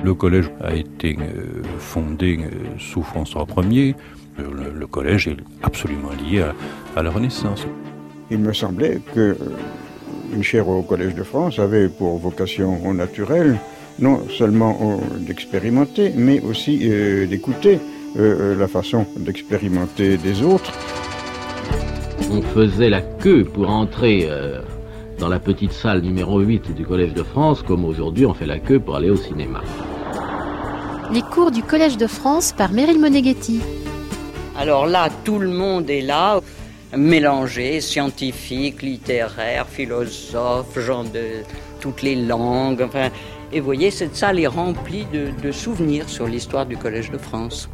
Le collège a été fondé sous François Ier. Le collège est absolument lié à la Renaissance. Il me semblait que une chaire au Collège de France avait pour vocation naturelle non seulement d'expérimenter, mais aussi d'écouter la façon d'expérimenter des autres. On faisait la queue pour entrer dans la petite salle numéro 8 du Collège de France, comme aujourd'hui on fait la queue pour aller au cinéma. Les cours du Collège de France par Meryl Moneghetti. Alors là, tout le monde est là, mélangé, scientifique, littéraire, philosophe, gens de toutes les langues. Enfin, et vous voyez, cette salle est remplie de souvenirs sur l'histoire du Collège de France.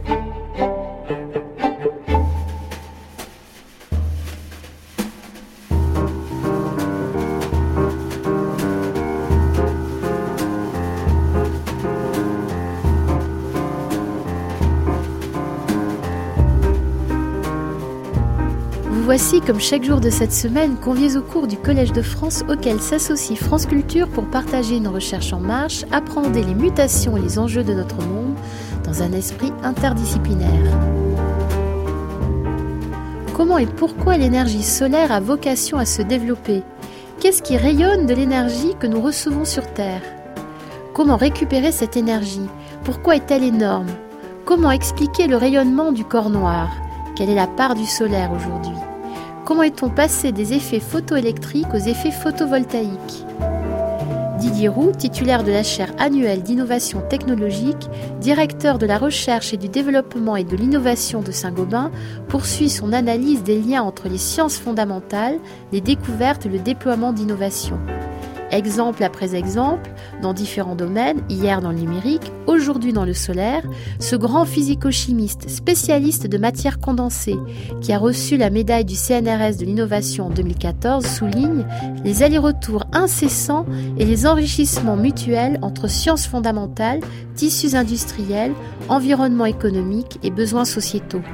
Voici, comme chaque jour de cette semaine, conviés au cours du Collège de France auquel s'associe France Culture pour partager une recherche en marche, appréhender les mutations et les enjeux de notre monde dans un esprit interdisciplinaire. Comment et pourquoi l'énergie solaire a vocation à se développer ? Qu'est-ce qui rayonne de l'énergie que nous recevons sur Terre ? Comment récupérer cette énergie ? Pourquoi est-elle énorme ? Comment expliquer le rayonnement du corps noir ? Quelle est la part du solaire aujourd'hui ? Comment est-on passé des effets photoélectriques aux effets photovoltaïques ? Didier Roux, titulaire de la chaire annuelle d'innovation technologique, directeur de la recherche et du développement et de l'innovation de Saint-Gobain, poursuit son analyse des liens entre les sciences fondamentales, les découvertes et le déploiement d'innovations. Exemple après exemple, dans différents domaines, hier dans le numérique, aujourd'hui dans le solaire, ce grand physico-chimiste spécialiste de matières condensées, qui a reçu la médaille du CNRS de l'innovation en 2014, souligne les allers-retours incessants et les enrichissements mutuels entre sciences fondamentales, tissus industriels, environnement économique et besoins sociétaux.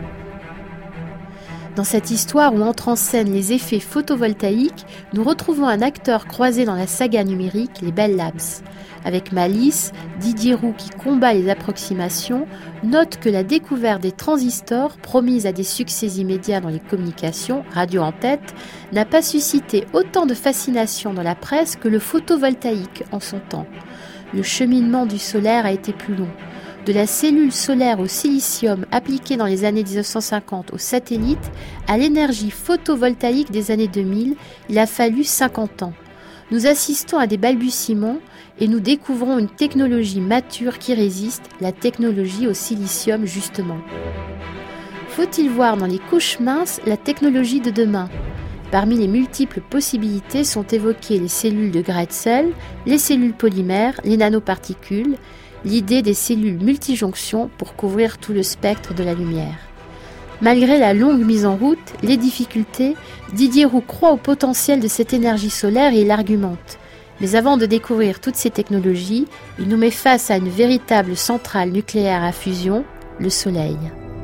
Dans cette histoire où entrent en scène les effets photovoltaïques, nous retrouvons un acteur croisé dans la saga numérique, les Bell Labs. Avec malice, Didier Roux, qui combat les approximations, note que la découverte des transistors, promise à des succès immédiats dans les communications, radio en tête, n'a pas suscité autant de fascination dans la presse que le photovoltaïque en son temps. Le cheminement du solaire a été plus long. De la cellule solaire au silicium appliquée dans les années 1950 aux satellites à l'énergie photovoltaïque des années 2000, il a fallu 50 ans. Nous assistons à des balbutiements et nous découvrons une technologie mature qui résiste, la technologie au silicium justement. Faut-il voir dans les couches minces la technologie de demain ? Parmi les multiples possibilités sont évoquées les cellules de Grätzel, les cellules polymères, les nanoparticules, l'idée des cellules multijonctions pour couvrir tout le spectre de la lumière. Malgré la longue mise en route, les difficultés, Didier Roux croit au potentiel de cette énergie solaire et il argumente. Mais avant de découvrir toutes ces technologies, il nous met face à une véritable centrale nucléaire à fusion, le Soleil.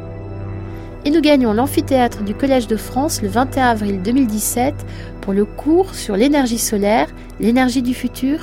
Et nous gagnons l'amphithéâtre du Collège de France le 21 avril 2017 pour le cours sur l'énergie solaire, l'énergie du futur.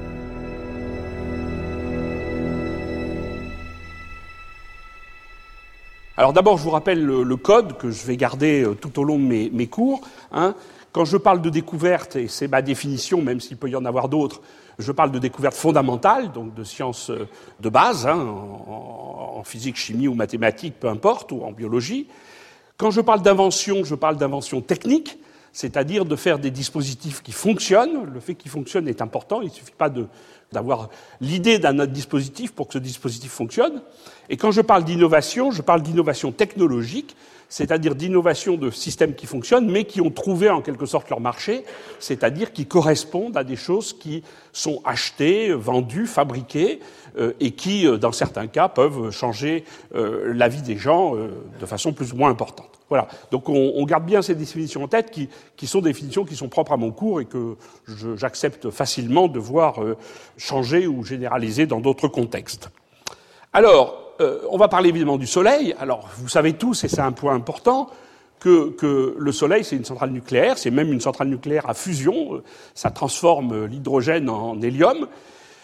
Alors d'abord, je vous rappelle le code que je vais garder tout au long de mes cours. Quand je parle de découverte, et c'est ma définition, même s'il peut y en avoir d'autres, je parle de découverte fondamentale, donc de sciences de base, en physique, chimie ou mathématiques, peu importe, ou en biologie. Quand je parle d'invention, je parle d'invention technique, c'est-à-dire de faire des dispositifs qui fonctionnent. Le fait qu'ils fonctionnent est important, il ne suffit pas d'avoir l'idée d'un autre dispositif pour que ce dispositif fonctionne. Et quand je parle d'innovation, je parle d'innovation technologique, c'est-à-dire d'innovation de systèmes qui fonctionnent, mais qui ont trouvé en quelque sorte leur marché, c'est-à-dire qui correspondent à des choses qui sont achetées, vendues, fabriquées, et qui, dans certains cas, peuvent changer la vie des gens de façon plus ou moins importante. Voilà. Donc on garde bien ces définitions en tête, qui sont des définitions qui sont propres à mon cours et que j'accepte facilement de voir changer ou généraliser dans d'autres contextes. Alors, on va parler évidemment du Soleil. Alors, vous savez tous, et c'est un point important, que le Soleil, c'est une centrale nucléaire, c'est même une centrale nucléaire à fusion, ça transforme l'hydrogène en hélium.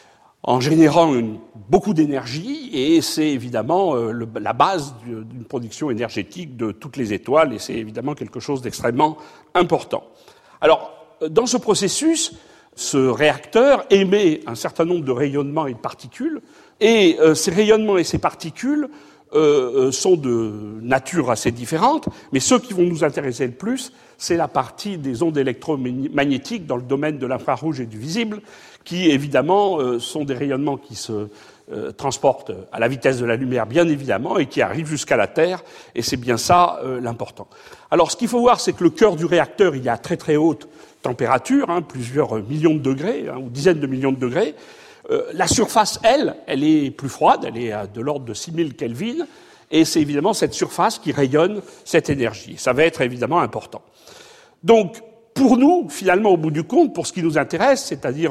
en générant beaucoup d'énergie, et c'est évidemment la base d'une production énergétique de toutes les étoiles, et c'est évidemment quelque chose d'extrêmement important. Alors, dans ce processus, ce réacteur émet un certain nombre de rayonnements et de particules, et ces rayonnements et ces particules sont de nature assez différente, mais ceux qui vont nous intéresser le plus, c'est la partie des ondes électromagnétiques dans le domaine de l'infrarouge et du visible, qui évidemment sont des rayonnements qui se transportent à la vitesse de la lumière, bien évidemment, et qui arrivent jusqu'à la Terre, et c'est bien ça l'important. Alors ce qu'il faut voir, c'est que le cœur du réacteur, il est à très très haute température, plusieurs millions de degrés, ou dizaines de millions de degrés. La surface, elle est plus froide, elle est de l'ordre de 6000 Kelvin, et c'est évidemment cette surface qui rayonne cette énergie. Ça va être évidemment important. Donc, pour nous, finalement, au bout du compte, pour ce qui nous intéresse, c'est-à-dire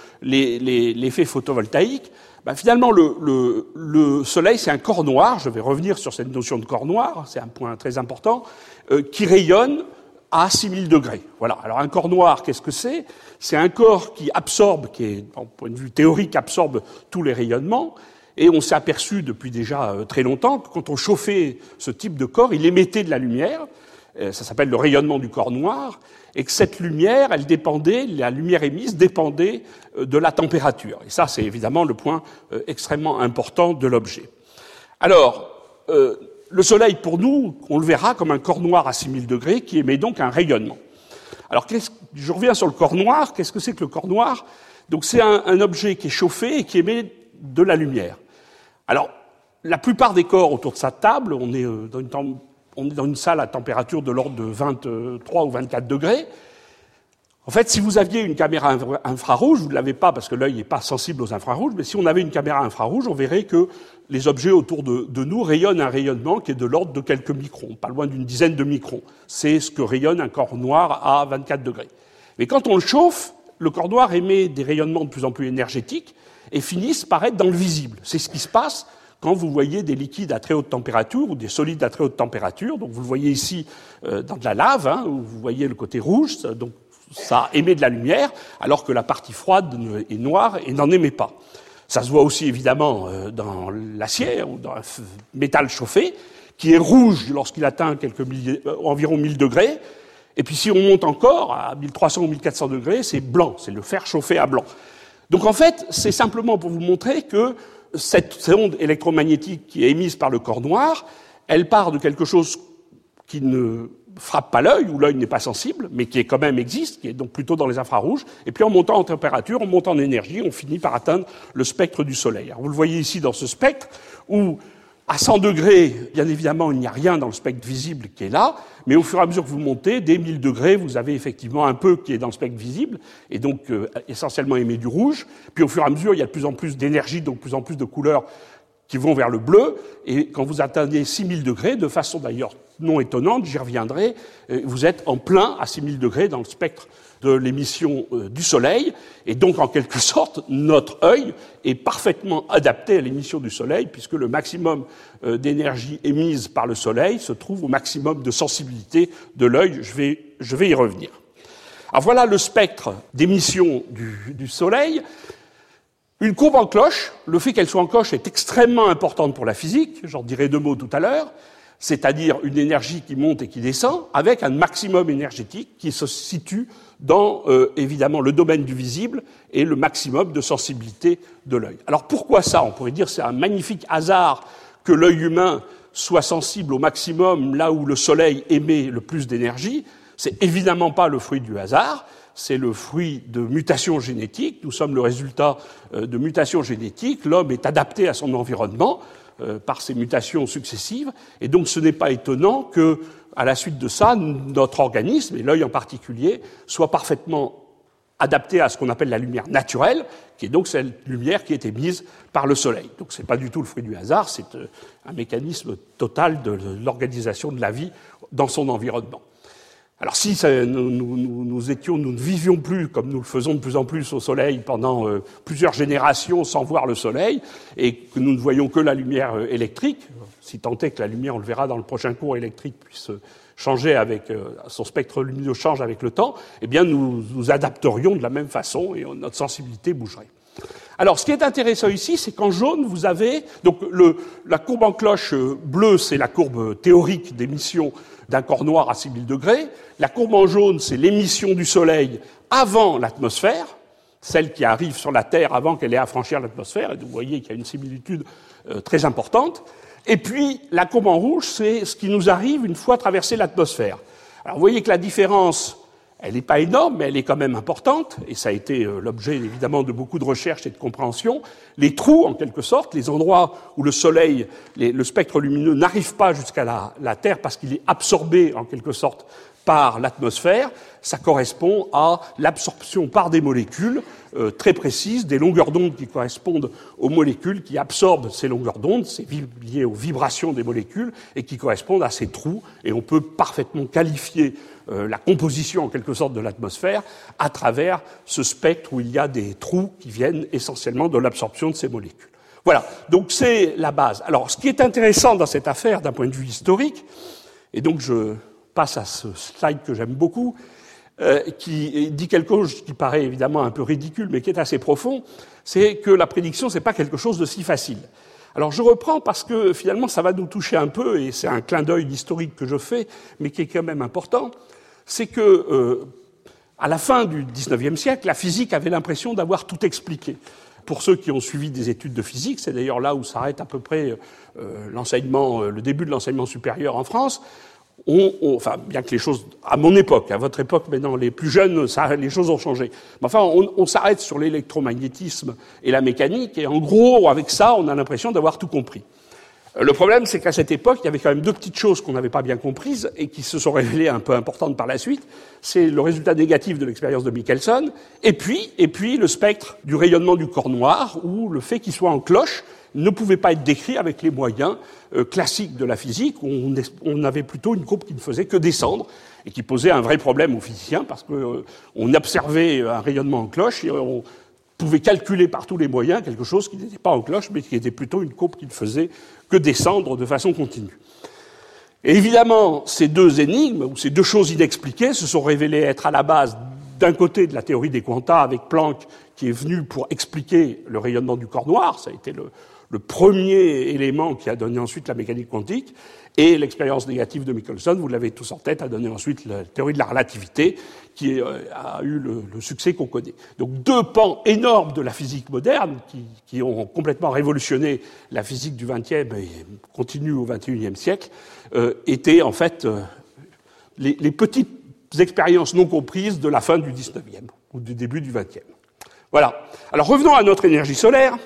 l'effet photovoltaïque, finalement, le Soleil, c'est un corps noir, je vais revenir sur cette notion de corps noir, c'est un point très important, qui rayonne à 6000 degrés. Voilà. Alors un corps noir, qu'est-ce que c'est ? C'est un corps qui absorbe, qui est, d'un point de vue théorique, absorbe tous les rayonnements. Et on s'est aperçu depuis déjà très longtemps que quand on chauffait ce type de corps, il émettait de la lumière. Ça s'appelle le rayonnement du corps noir. Et que cette lumière, la lumière émise dépendait de la température. Et ça, c'est évidemment le point extrêmement important de l'objet. Alors, le Soleil, pour nous, on le verra comme un corps noir à 6000 degrés qui émet donc un rayonnement. Alors, je reviens sur le corps noir. Qu'est-ce que c'est que le corps noir ? Donc, c'est un objet qui est chauffé et qui émet de la lumière. Alors, la plupart des corps autour de cette table, on est dans une salle à température de l'ordre de 23 ou 24 degrés. En fait, si vous aviez une caméra infrarouge, vous ne l'avez pas parce que l'œil n'est pas sensible aux infrarouges, mais si on avait une caméra infrarouge, on verrait que les objets autour de nous rayonnent un rayonnement qui est de l'ordre de quelques microns, pas loin d'une dizaine de microns. C'est ce que rayonne un corps noir à 24 degrés. Mais quand on le chauffe, le corps noir émet des rayonnements de plus en plus énergétiques et finissent par être dans le visible. C'est ce qui se passe quand vous voyez des liquides à très haute température ou des solides à très haute température. Donc vous le voyez ici dans de la lave, où vous voyez le côté rouge, donc ça émet de la lumière, alors que la partie froide est noire et n'en émet pas. Ça se voit aussi évidemment dans l'acier ou dans un métal chauffé, qui est rouge lorsqu'il atteint environ 1000 degrés. Et puis si on monte encore à 1300 ou 1400 degrés, c'est blanc, c'est le fer chauffé à blanc. Donc en fait, c'est simplement pour vous montrer que cette onde électromagnétique qui est émise par le corps noir, elle part de quelque chose qui ne frappe pas l'œil, où l'œil n'est pas sensible, mais qui quand même existe, qui est donc plutôt dans les infrarouges. Et puis en montant en température, on monte en énergie, on finit par atteindre le spectre du Soleil. Alors vous le voyez ici dans ce spectre, où à 100 degrés, bien évidemment, il n'y a rien dans le spectre visible qui est là, mais au fur et à mesure que vous montez, dès 1000 degrés, vous avez effectivement un peu qui est dans le spectre visible, et donc essentiellement émet du rouge. Puis au fur et à mesure, il y a de plus en plus d'énergie, donc de plus en plus de couleurs qui vont vers le bleu, et quand vous atteignez 6000 degrés, de façon d'ailleurs non étonnante, j'y reviendrai, vous êtes en plein à 6000 degrés dans le spectre de l'émission du Soleil, et donc en quelque sorte, notre œil est parfaitement adapté à l'émission du Soleil, puisque le maximum d'énergie émise par le Soleil se trouve au maximum de sensibilité de l'œil. Je vais y revenir. Alors voilà le spectre d'émission du Soleil. Une courbe en cloche, le fait qu'elle soit en cloche est extrêmement importante pour la physique, j'en dirai 2 mots tout à l'heure, c'est-à-dire une énergie qui monte et qui descend, avec un maximum énergétique qui se situe dans, évidemment, le domaine du visible et le maximum de sensibilité de l'œil. Alors pourquoi ça ? On pourrait dire que c'est un magnifique hasard que l'œil humain soit sensible au maximum là où le Soleil émet le plus d'énergie. C'est évidemment pas le fruit du hasard, c'est le fruit de mutations génétiques. Nous sommes le résultat de mutations génétiques. L'homme est adapté à son environnement par ces mutations successives, et donc ce n'est pas étonnant que, à la suite de ça, notre organisme, et l'œil en particulier, soit parfaitement adapté à ce qu'on appelle la lumière naturelle, qui est donc cette lumière qui est émise par le Soleil. Donc c'est pas du tout le fruit du hasard, c'est un mécanisme total de l'organisation de la vie dans son environnement. Alors si nous ne vivions plus comme nous le faisons de plus en plus au Soleil pendant plusieurs générations sans voir le Soleil, et que nous ne voyons que la lumière électrique, si tant est que la lumière, on le verra dans le prochain cours, électrique puisse changer avec son spectre lumineux change avec le temps, eh bien nous adapterions de la même façon et notre sensibilité bougerait. Alors, ce qui est intéressant ici, c'est qu'en jaune, vous avez... Donc, la courbe en cloche bleue, c'est la courbe théorique d'émission d'un corps noir à 6000 degrés. La courbe en jaune, c'est l'émission du Soleil avant l'atmosphère, celle qui arrive sur la Terre avant qu'elle ait à franchir l'atmosphère. Et vous voyez qu'il y a une similitude très importante. Et puis, la courbe en rouge, c'est ce qui nous arrive une fois traversé l'atmosphère. Alors, vous voyez que la différence... Elle n'est pas énorme, mais elle est quand même importante, et ça a été l'objet évidemment de beaucoup de recherches et de compréhension. Les trous, en quelque sorte, les endroits où le Soleil, le spectre lumineux n'arrive pas jusqu'à la Terre parce qu'il est absorbé en quelque sorte par l'atmosphère, ça correspond à l'absorption par des molécules très précises, des longueurs d'onde qui correspondent aux molécules qui absorbent ces longueurs d'onde, c'est lié aux vibrations des molécules, et qui correspondent à ces trous, et on peut parfaitement qualifier la composition en quelque sorte de l'atmosphère à travers ce spectre où il y a des trous qui viennent essentiellement de l'absorption de ces molécules. Voilà, donc c'est la base. Alors, ce qui est intéressant dans cette affaire d'un point de vue historique, et donc je passe à ce slide que j'aime beaucoup, qui dit quelque chose qui paraît évidemment un peu ridicule, mais qui est assez profond, c'est que la prédiction, c'est pas quelque chose de si facile. Alors je reprends parce que finalement ça va nous toucher un peu, et c'est un clin d'œil historique que je fais, mais qui est quand même important, c'est que à la fin du XIXe siècle, la physique avait l'impression d'avoir tout expliqué. Pour ceux qui ont suivi des études de physique, c'est d'ailleurs là où s'arrête à peu près le début de l'enseignement supérieur en France. Enfin, bien que les choses, à mon époque, à votre époque, maintenant, les plus jeunes, les choses ont changé. Mais enfin, on s'arrête sur l'électromagnétisme et la mécanique, et en gros, avec ça, on a l'impression d'avoir tout compris. Le problème, c'est qu'à cette époque, il y avait quand même deux petites choses qu'on n'avait pas bien comprises et qui se sont révélées un peu importantes par la suite. C'est le résultat négatif de l'expérience de Michelson, et puis le spectre du rayonnement du corps noir, où le fait qu'il soit en cloche ne pouvait pas être décrit avec les moyens classiques de la physique, où on avait plutôt une courbe qui ne faisait que descendre, et qui posait un vrai problème aux physiciens, parce qu'on observait un rayonnement en cloche, et on pouvait calculer par tous les moyens quelque chose qui n'était pas en cloche, mais qui était plutôt une courbe qui ne faisait que descendre de façon continue. Et évidemment, ces deux énigmes, ou ces deux choses inexpliquées, se sont révélées être à la base, d'un côté, de la théorie des quanta, avec Planck, qui est venu pour expliquer le rayonnement du corps noir, ça a été le premier élément qui a donné ensuite la mécanique quantique, et l'expérience négative de Michelson, vous l'avez tous en tête, a donné ensuite la théorie de la relativité, qui a eu le succès qu'on connaît. Donc deux pans énormes de la physique moderne, qui ont complètement révolutionné la physique du XXe et continuent au XXIe siècle, étaient en fait les petites expériences non comprises de la fin du XIXe ou du début du XXe. Voilà. Alors revenons à notre énergie solaire.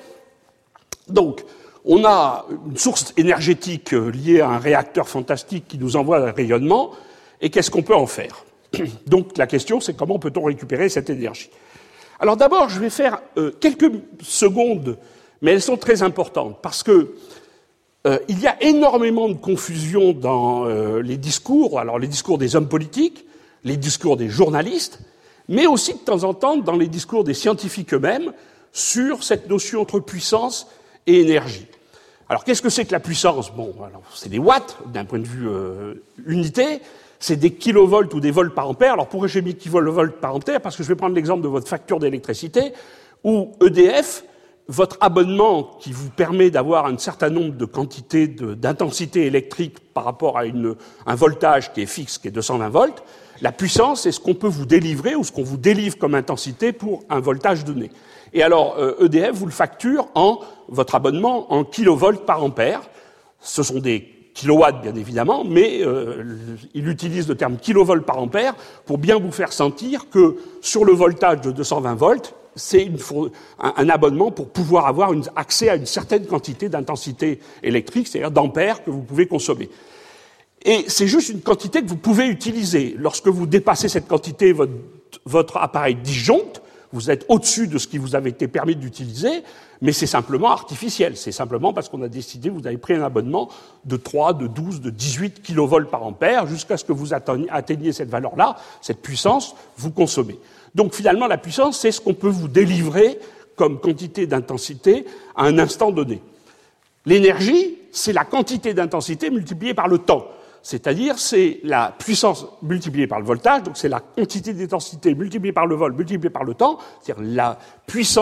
Donc, on a une source énergétique liée à un réacteur fantastique qui nous envoie un rayonnement, et qu'est-ce qu'on peut en faire? Donc la question, c'est comment peut-on récupérer cette énergie? Alors d'abord, je vais faire quelques secondes, mais elles sont très importantes, parce que il y a énormément de confusion dans les discours, alors les discours des hommes politiques, les discours des journalistes, mais aussi de temps en temps dans les discours des scientifiques eux-mêmes, sur cette notion entre puissance et énergie. Alors, qu'est-ce que c'est que la puissance? Bon, alors, c'est des watts, d'un point de vue unité, c'est des kilovolts ou des volts par ampère. Alors, pourquoi j'ai mis kilovolts par ampère? Parce que je vais prendre l'exemple de votre facture d'électricité, où EDF, votre abonnement qui vous permet d'avoir un certain nombre de quantités d'intensité électrique par rapport à un voltage qui est fixe, qui est 220 volts, la puissance, c'est ce qu'on peut vous délivrer ou ce qu'on vous délivre comme intensité pour un voltage donné. Et alors, EDF vous le facture votre abonnement en kilovolts par ampère. Ce sont des kilowatts, bien évidemment, mais il utilise le terme kilovolts par ampère pour bien vous faire sentir que sur le voltage de 220 volts, c'est un abonnement pour pouvoir avoir accès à une certaine quantité d'intensité électrique, c'est-à-dire d'ampères que vous pouvez consommer. Et c'est juste une quantité que vous pouvez utiliser. Lorsque vous dépassez cette quantité, votre appareil disjoncte, vous êtes au-dessus de ce qui vous avait été permis d'utiliser, mais c'est simplement artificiel. C'est simplement parce qu'on a décidé, vous avez pris un abonnement de 3, de 12, de 18 kilovolts par ampère, jusqu'à ce que vous atteigniez cette valeur-là, cette puissance, vous consommez. Donc finalement, la puissance, c'est ce qu'on peut vous délivrer comme quantité d'intensité à un instant donné. L'énergie, c'est la quantité d'intensité multipliée par le temps. C'est-à-dire, c'est la puissance multipliée par le voltage, donc c'est la quantité d'intensité multipliée par le volt, multipliée par le temps, c'est-à-dire la puissance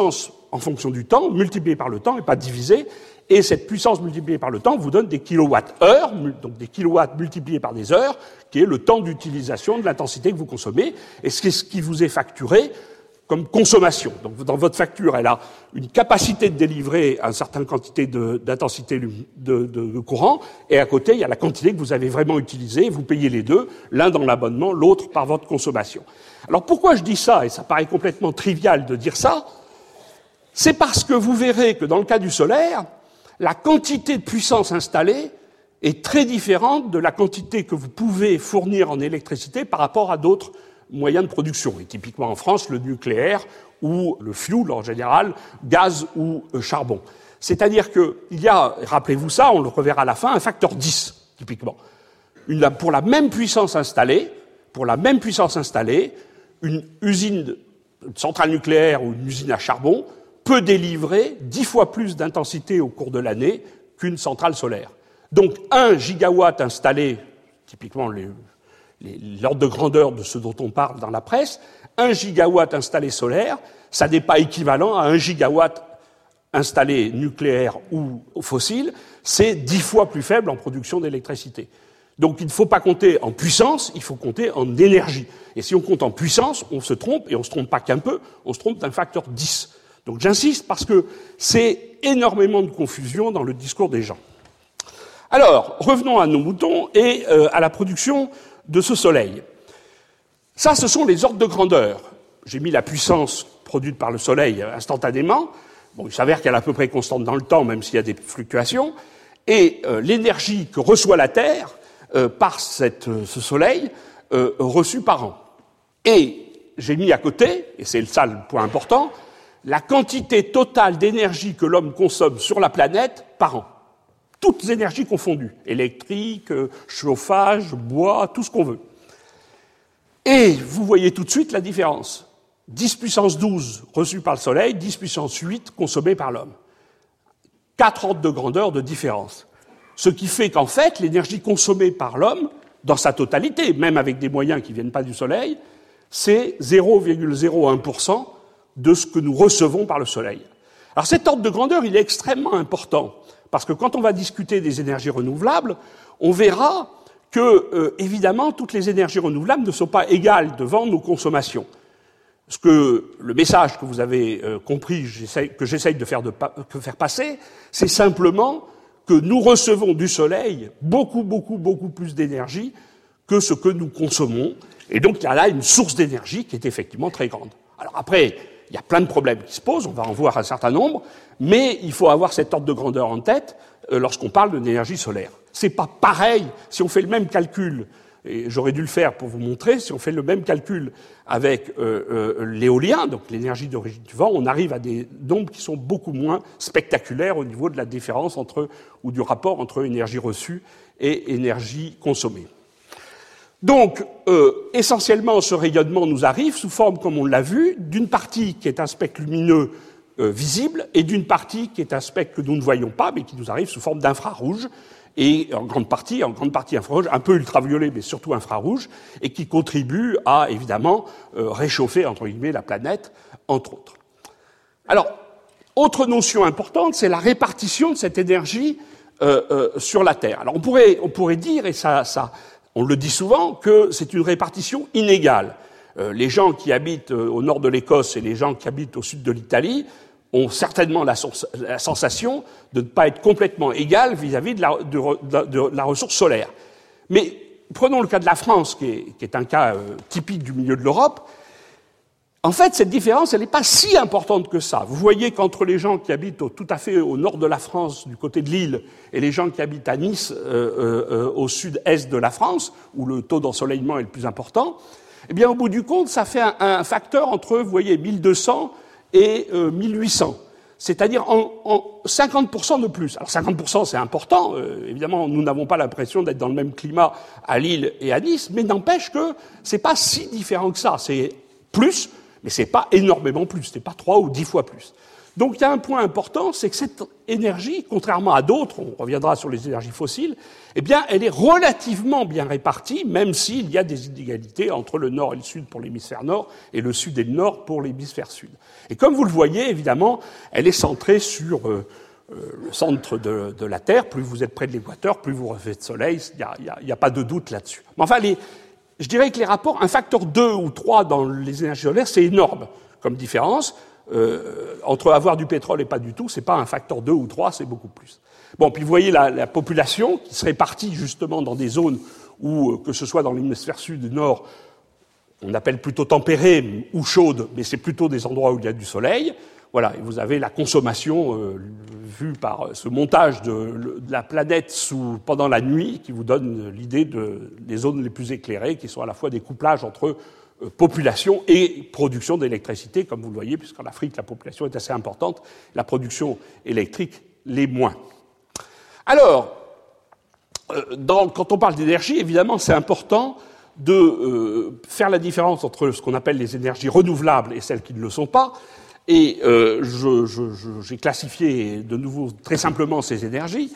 en fonction du temps, multipliée par le temps et pas divisée. Et cette puissance multipliée par le temps vous donne des kilowattheures, donc des kilowatts multipliés par des heures, qui est le temps d'utilisation de l'intensité que vous consommez, et c'est ce qui vous est facturé comme consommation. Donc dans votre facture, elle a une capacité de délivrer une certaine quantité d'intensité de courant, et à côté, il y a la quantité que vous avez vraiment utilisée, vous payez les deux, l'un dans l'abonnement, l'autre par votre consommation. Alors pourquoi je dis ça, et ça paraît complètement trivial de dire ça, c'est parce que vous verrez que dans le cas du solaire, la quantité de puissance installée est très différente de la quantité que vous pouvez fournir en électricité par rapport à d'autres moyens de production. Et typiquement en France, le nucléaire ou le fuel en général, gaz ou charbon. C'est-à-dire qu'il y a, rappelez-vous ça, on le reverra à la fin, un facteur 10, typiquement. Pour la même puissance installée, une centrale nucléaire ou une usine à charbon peut délivrer 10 fois plus d'intensité au cours de l'année qu'une centrale solaire. Donc 1 gigawatt installé, typiquement l'ordre de grandeur de ce dont on parle dans la presse, 1 gigawatt installé solaire, ça n'est pas équivalent à 1 gigawatt installé nucléaire ou fossile, c'est 10 fois plus faible en production d'électricité. Donc il ne faut pas compter en puissance, il faut compter en énergie. Et si on compte en puissance, on se trompe, et on ne se trompe pas qu'un peu, on se trompe d'un facteur 10. Donc j'insiste parce que c'est énormément de confusion dans le discours des gens. Alors, revenons à nos moutons et à la production de ce soleil. Ça, ce sont les ordres de grandeur. J'ai mis la puissance produite par le soleil instantanément. Bon, il s'avère qu'elle est à peu près constante dans le temps, même s'il y a des fluctuations. Et l'énergie que reçoit la Terre par ce soleil reçue par an. Et j'ai mis à côté, et c'est ça le point important, la quantité totale d'énergie que l'homme consomme sur la planète par an. Toutes les énergies confondues, électrique, chauffage, bois, tout ce qu'on veut. Et vous voyez tout de suite la différence. 10 puissance 12 reçue par le Soleil, 10 puissance 8 consommée par l'homme. 4 ordres de grandeur de différence. Ce qui fait qu'en fait, l'énergie consommée par l'homme, dans sa totalité, même avec des moyens qui ne viennent pas du Soleil, c'est 0,01% de ce que nous recevons par le Soleil. Alors cet ordre de grandeur, il est extrêmement important, parce que quand on va discuter des énergies renouvelables, on verra que, évidemment, toutes les énergies renouvelables ne sont pas égales devant nos consommations. Le message que vous avez compris, que j'essaye de faire passer, c'est simplement que nous recevons du Soleil beaucoup plus d'énergie que ce que nous consommons, et donc il y a là une source d'énergie qui est effectivement très grande. Alors après, il y a plein de problèmes qui se posent, on va en voir un certain nombre, mais il faut avoir cet ordre de grandeur en tête lorsqu'on parle de l'énergie solaire. C'est pas pareil si on fait le même calcul, et j'aurais dû le faire pour vous montrer, si on fait le même calcul avec l'éolien, donc l'énergie d'origine du vent, on arrive à des nombres qui sont beaucoup moins spectaculaires au niveau de la différence ou du rapport entre énergie reçue et énergie consommée. Donc, essentiellement, ce rayonnement nous arrive sous forme, comme on l'a vu, d'une partie qui est un spectre lumineux visible et d'une partie qui est un spectre que nous ne voyons pas, mais qui nous arrive sous forme d'infrarouge, et en grande partie infrarouge, un peu ultraviolet, mais surtout infrarouge, et qui contribue à, évidemment, réchauffer, entre guillemets, la planète, entre autres. Alors, autre notion importante, c'est la répartition de cette énergie sur la Terre. Alors, on pourrait dire, et ça on le dit souvent, que c'est une répartition inégale. Les gens qui habitent au nord de l'Écosse et les gens qui habitent au sud de l'Italie ont certainement la sensation de ne pas être complètement égales vis-à-vis de la ressource solaire. Mais prenons le cas de la France, qui est un cas typique du milieu de l'Europe. En fait, cette différence, elle n'est pas si importante que ça. Vous voyez qu'entre les gens qui habitent tout à fait au nord de la France, du côté de Lille, et les gens qui habitent à Nice, au sud-est de la France, où le taux d'ensoleillement est le plus important, eh bien, au bout du compte, ça fait un facteur entre, vous voyez, 1200 et 1800. C'est-à-dire en 50% de plus. Alors 50% c'est important, évidemment nous n'avons pas l'impression d'être dans le même climat à Lille et à Nice, mais n'empêche que c'est pas si différent que ça. C'est plus, mais c'est pas énormément plus, c'est pas 3 ou 10 fois plus. Donc il y a un point important, c'est que cette énergie, contrairement à d'autres, on reviendra sur les énergies fossiles, eh bien elle est relativement bien répartie, même s'il y a des inégalités entre le nord et le sud pour l'hémisphère nord et le sud et le nord pour l'hémisphère sud. Et comme vous le voyez, évidemment, elle est centrée sur le centre de la Terre. Plus vous êtes près de l'équateur, plus vous recevez de soleil, il n'y a pas de doute là-dessus. Mais enfin, je dirais que les rapports, un facteur 2 ou 3 dans les énergies solaires, c'est énorme comme différence. Entre avoir du pétrole et pas du tout, c'est pas un facteur 2 ou 3, c'est beaucoup plus. Bon, puis vous voyez la population qui se répartit justement dans des zones où, que ce soit dans l'hémisphère sud ou nord, on appelle plutôt tempérées ou chaudes, mais c'est plutôt des endroits où il y a du soleil. Voilà, et vous avez la consommation vue par ce montage de la planète pendant la nuit qui vous donne l'idée des zones les plus éclairées, qui sont à la fois des couplages entre population et production d'électricité, comme vous le voyez, puisqu'en Afrique, la population est assez importante, la production électrique l'est moins. Alors, quand on parle d'énergie, évidemment, c'est important de faire la différence entre ce qu'on appelle les énergies renouvelables et celles qui ne le sont pas. Et j'ai classifié de nouveau très simplement ces énergies.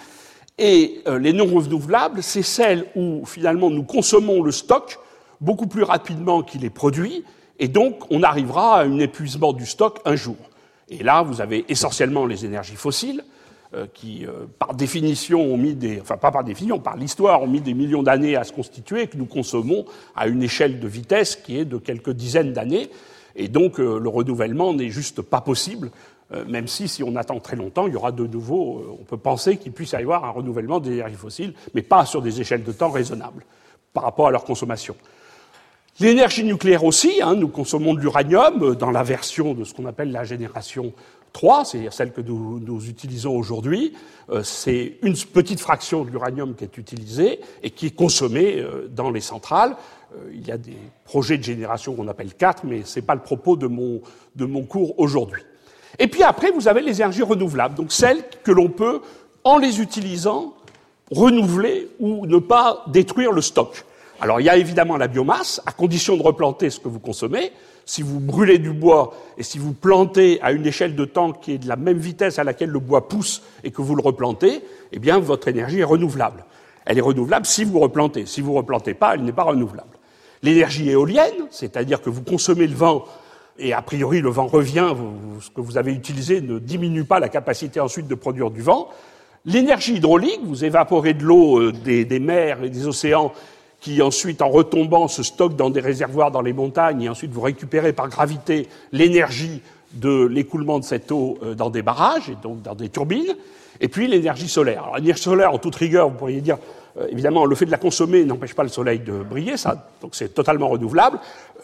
Et les non renouvelables, c'est celles où finalement nous consommons le stock beaucoup plus rapidement qu'il est produit, et donc on arrivera à un épuisement du stock un jour. Et là, vous avez essentiellement les énergies fossiles, qui, par définition, ont mis pas par définition, par l'histoire, ont mis des millions d'années à se constituer, et que nous consommons à une échelle de vitesse qui est de quelques dizaines d'années, et donc le renouvellement n'est juste pas possible, même si on attend très longtemps, il y aura de nouveau, on peut penser qu'il puisse y avoir un renouvellement des énergies fossiles, mais pas sur des échelles de temps raisonnables, par rapport à leur consommation. L'énergie nucléaire aussi, nous consommons de l'uranium dans la version de ce qu'on appelle la génération 3, c'est-à-dire celle que nous utilisons aujourd'hui. C'est une petite fraction de l'uranium qui est utilisée et qui est consommée dans les centrales. Il y a des projets de génération qu'on appelle 4, mais ce n'est pas le propos de mon cours aujourd'hui. Et puis après, vous avez les énergies renouvelables, donc celles que l'on peut, en les utilisant, renouveler ou ne pas détruire le stock. Alors, il y a évidemment la biomasse, à condition de replanter ce que vous consommez. Si vous brûlez du bois et si vous plantez à une échelle de temps qui est de la même vitesse à laquelle le bois pousse et que vous le replantez, eh bien, votre énergie est renouvelable. Elle est renouvelable si vous replantez. Si vous ne replantez pas, elle n'est pas renouvelable. L'énergie éolienne, c'est-à-dire que vous consommez le vent et a priori le vent revient, ce que vous avez utilisé ne diminue pas la capacité ensuite de produire du vent. L'énergie hydraulique, vous évaporez de l'eau des mers et des océans qui ensuite, en retombant, se stockent dans des réservoirs dans les montagnes, et ensuite vous récupérez par gravité l'énergie de l'écoulement de cette eau dans des barrages, et donc dans des turbines, et puis l'énergie solaire. Alors l'énergie solaire, en toute rigueur, vous pourriez dire, évidemment, le fait de la consommer n'empêche pas le soleil de briller, ça, donc c'est totalement renouvelable.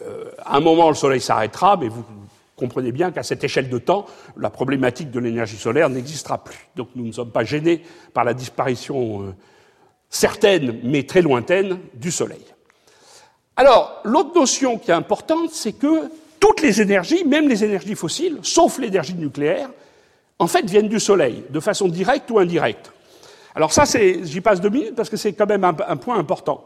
À un moment, le soleil s'arrêtera, mais vous comprenez bien qu'à cette échelle de temps, la problématique de l'énergie solaire n'existera plus. Donc nous ne sommes pas gênés par la disparition certaine, mais très lointaine, du soleil. Alors, l'autre notion qui est importante, c'est que toutes les énergies, même les énergies fossiles, sauf l'énergie nucléaire, en fait, viennent du soleil, de façon directe ou indirecte. Alors ça, j'y passe 2 minutes parce que c'est quand même un point important.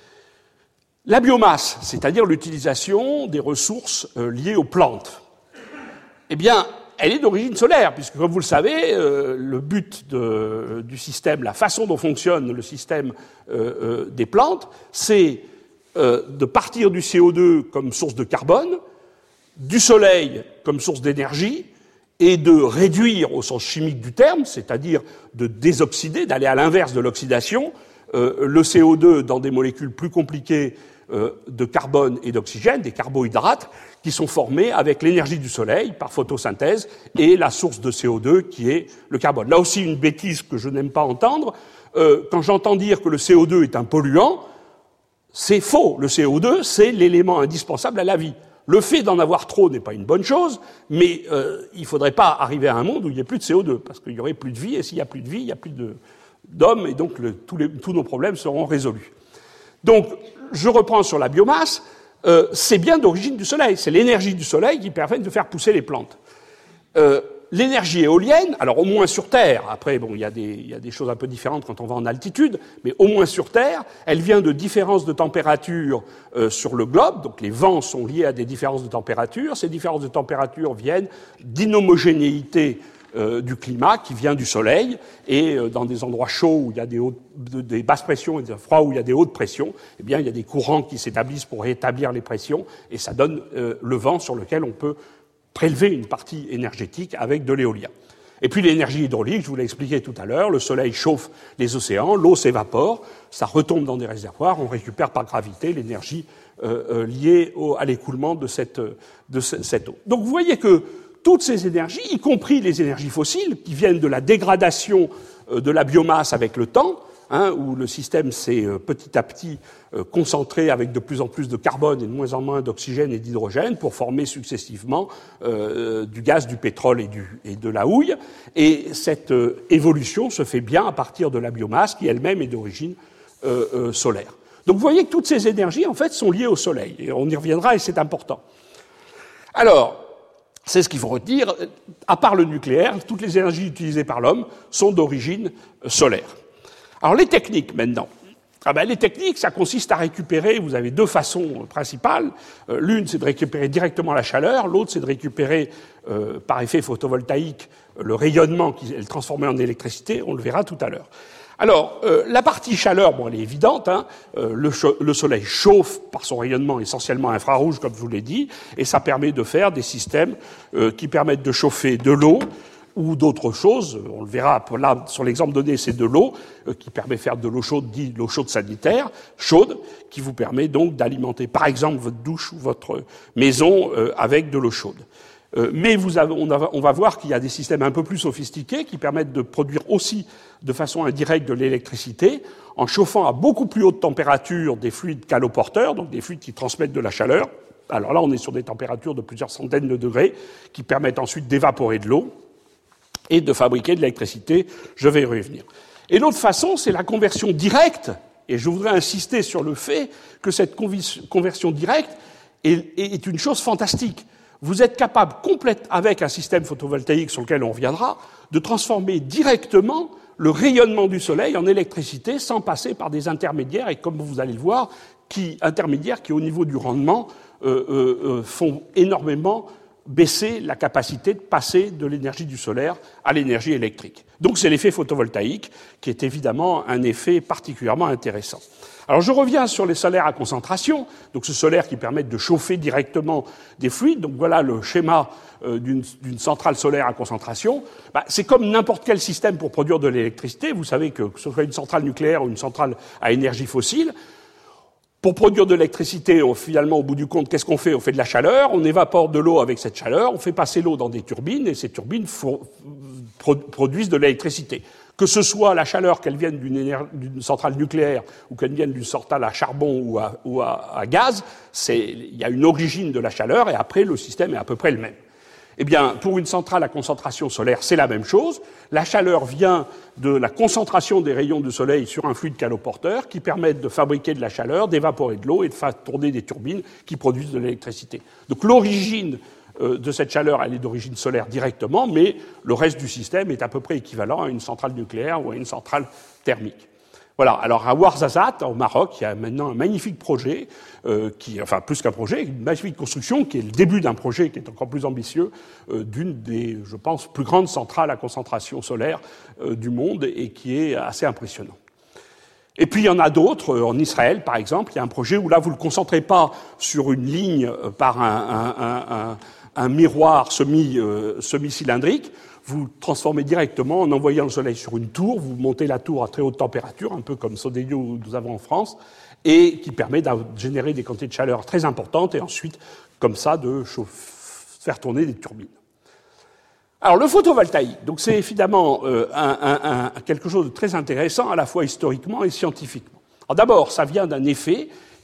La biomasse, c'est-à-dire l'utilisation des ressources liées aux plantes, eh bien, elle est d'origine solaire, puisque, comme vous le savez, le but du système, la façon dont fonctionne le système des plantes, c'est de partir du CO2 comme source de carbone, du soleil comme source d'énergie, et de réduire au sens chimique du terme, c'est-à-dire de désoxyder, d'aller à l'inverse de l'oxydation, le CO2 dans des molécules plus compliquées de carbone et d'oxygène, des carbohydrates, qui sont formés avec l'énergie du soleil par photosynthèse et la source de CO2 qui est le carbone. Là aussi, une bêtise que je n'aime pas entendre. Quand j'entends dire que le CO2 est un polluant, c'est faux. Le CO2, c'est l'élément indispensable à la vie. Le fait d'en avoir trop n'est pas une bonne chose, mais il ne faudrait pas arriver à un monde où il n'y ait plus de CO2, parce qu'il n'y aurait plus de vie, et s'il n'y a plus de vie, il n'y a plus d'hommes, et donc tous nos problèmes seront résolus. Donc, je reprends sur la biomasse, c'est bien d'origine du soleil, c'est l'énergie du soleil qui permet de faire pousser les plantes. l'énergie éolienne, alors au moins sur Terre, après bon, il y a des choses un peu différentes quand on va en altitude, mais au moins sur Terre, elle vient de différences de température sur le globe, donc les vents sont liés à des différences de température, ces différences de température viennent d'inhomogénéité du climat qui vient du soleil, et dans des endroits chauds où il y a des basses pressions et des froids où il y a des hautes pressions, eh bien il y a des courants qui s'établissent pour rétablir les pressions, et ça donne le vent sur lequel on peut prélever une partie énergétique avec de l'éolien. Et puis l'énergie hydraulique, je vous l'ai expliqué tout à l'heure, le soleil chauffe les océans, l'eau s'évapore, ça retombe dans des réservoirs, on récupère par gravité l'énergie liée à l'écoulement de cette eau. Donc vous voyez que toutes ces énergies, y compris les énergies fossiles, qui viennent de la dégradation de la biomasse avec le temps, où le système s'est petit à petit concentré avec de plus en plus de carbone et de moins en moins d'oxygène et d'hydrogène pour former successivement du gaz, du pétrole et de la houille. Et cette évolution se fait bien à partir de la biomasse qui elle-même est d'origine solaire. Donc vous voyez que toutes ces énergies, en fait, sont liées au soleil. Et on y reviendra et c'est important. Alors, c'est ce qu'il faut retenir. À part le nucléaire, toutes les énergies utilisées par l'homme sont d'origine solaire. Alors les techniques maintenant. Les techniques, ça consiste à récupérer, vous avez deux façons principales. L'une, c'est de récupérer directement la chaleur, l'autre, c'est de récupérer par effet photovoltaïque le rayonnement qui est transformé en électricité, on le verra tout à l'heure. Alors, la partie chaleur, bon, elle est évidente, le soleil chauffe par son rayonnement essentiellement infrarouge, comme je vous l'ai dit, et ça permet de faire des systèmes qui permettent de chauffer de l'eau, ou d'autres choses, on le verra là sur l'exemple donné, c'est de l'eau qui permet de faire de l'eau chaude, dit l'eau chaude sanitaire, chaude, qui vous permet donc d'alimenter par exemple votre douche ou votre maison avec de l'eau chaude. Mais on va voir qu'il y a des systèmes un peu plus sophistiqués qui permettent de produire aussi de façon indirecte de l'électricité en chauffant à beaucoup plus haute température des fluides caloporteurs, donc des fluides qui transmettent de la chaleur. Alors là, on est sur des températures de plusieurs centaines de degrés qui permettent ensuite d'évaporer de l'eau et de fabriquer de l'électricité, je vais y revenir. Et l'autre façon, c'est la conversion directe, et je voudrais insister sur le fait que cette conversion directe est une chose fantastique. Vous êtes capable, avec un système photovoltaïque sur lequel on reviendra, de transformer directement le rayonnement du soleil en électricité sans passer par des intermédiaires, et comme vous allez le voir, intermédiaires qui, au niveau du rendement, font énormément baisser la capacité de passer de l'énergie du solaire à l'énergie électrique. Donc c'est l'effet photovoltaïque qui est évidemment un effet particulièrement intéressant. Alors je reviens sur les solaires à concentration, donc ce solaire qui permet de chauffer directement des fluides. Donc voilà le schéma d'une centrale solaire à concentration. C'est comme n'importe quel système pour produire de l'électricité. Vous savez que ce soit une centrale nucléaire ou une centrale à énergie fossile, pour produire de l'électricité, finalement, au bout du compte, qu'est-ce qu'on fait ? On fait de la chaleur, on évapore de l'eau avec cette chaleur, on fait passer l'eau dans des turbines, et ces turbines produisent de l'électricité. Que ce soit la chaleur, qu'elle vienne d'une centrale nucléaire ou qu'elle vienne d'une centrale à charbon ou à gaz, il y a une origine de la chaleur, et après, le système est à peu près le même. Eh bien, pour une centrale à concentration solaire, c'est la même chose. La chaleur vient de la concentration des rayons du soleil sur un fluide caloporteur qui permettent de fabriquer de la chaleur, d'évaporer de l'eau et de faire tourner des turbines qui produisent de l'électricité. Donc l'origine de cette chaleur, elle est d'origine solaire directement, mais le reste du système est à peu près équivalent à une centrale nucléaire ou à une centrale thermique. Voilà. Alors à Ouarzazate, au Maroc, il y a maintenant un magnifique projet, plus qu'un projet, une magnifique construction qui est le début d'un projet qui est encore plus ambitieux, d'une des, je pense, plus grandes centrales à concentration solaire du monde et qui est assez impressionnant. Et puis il y en a d'autres, en Israël par exemple, il y a un projet où là vous ne le concentrez pas sur une ligne par un miroir semi-cylindrique, vous transformez directement en envoyant le soleil sur une tour, vous montez la tour à très haute température, un peu comme Sodeyo où nous avons en France, et qui permet de générer des quantités de chaleur très importantes et ensuite, comme ça, de faire tourner des turbines. Alors le photovoltaïque, donc c'est évidemment quelque chose de très intéressant à la fois historiquement et scientifiquement. Alors d'abord, ça vient d'un effet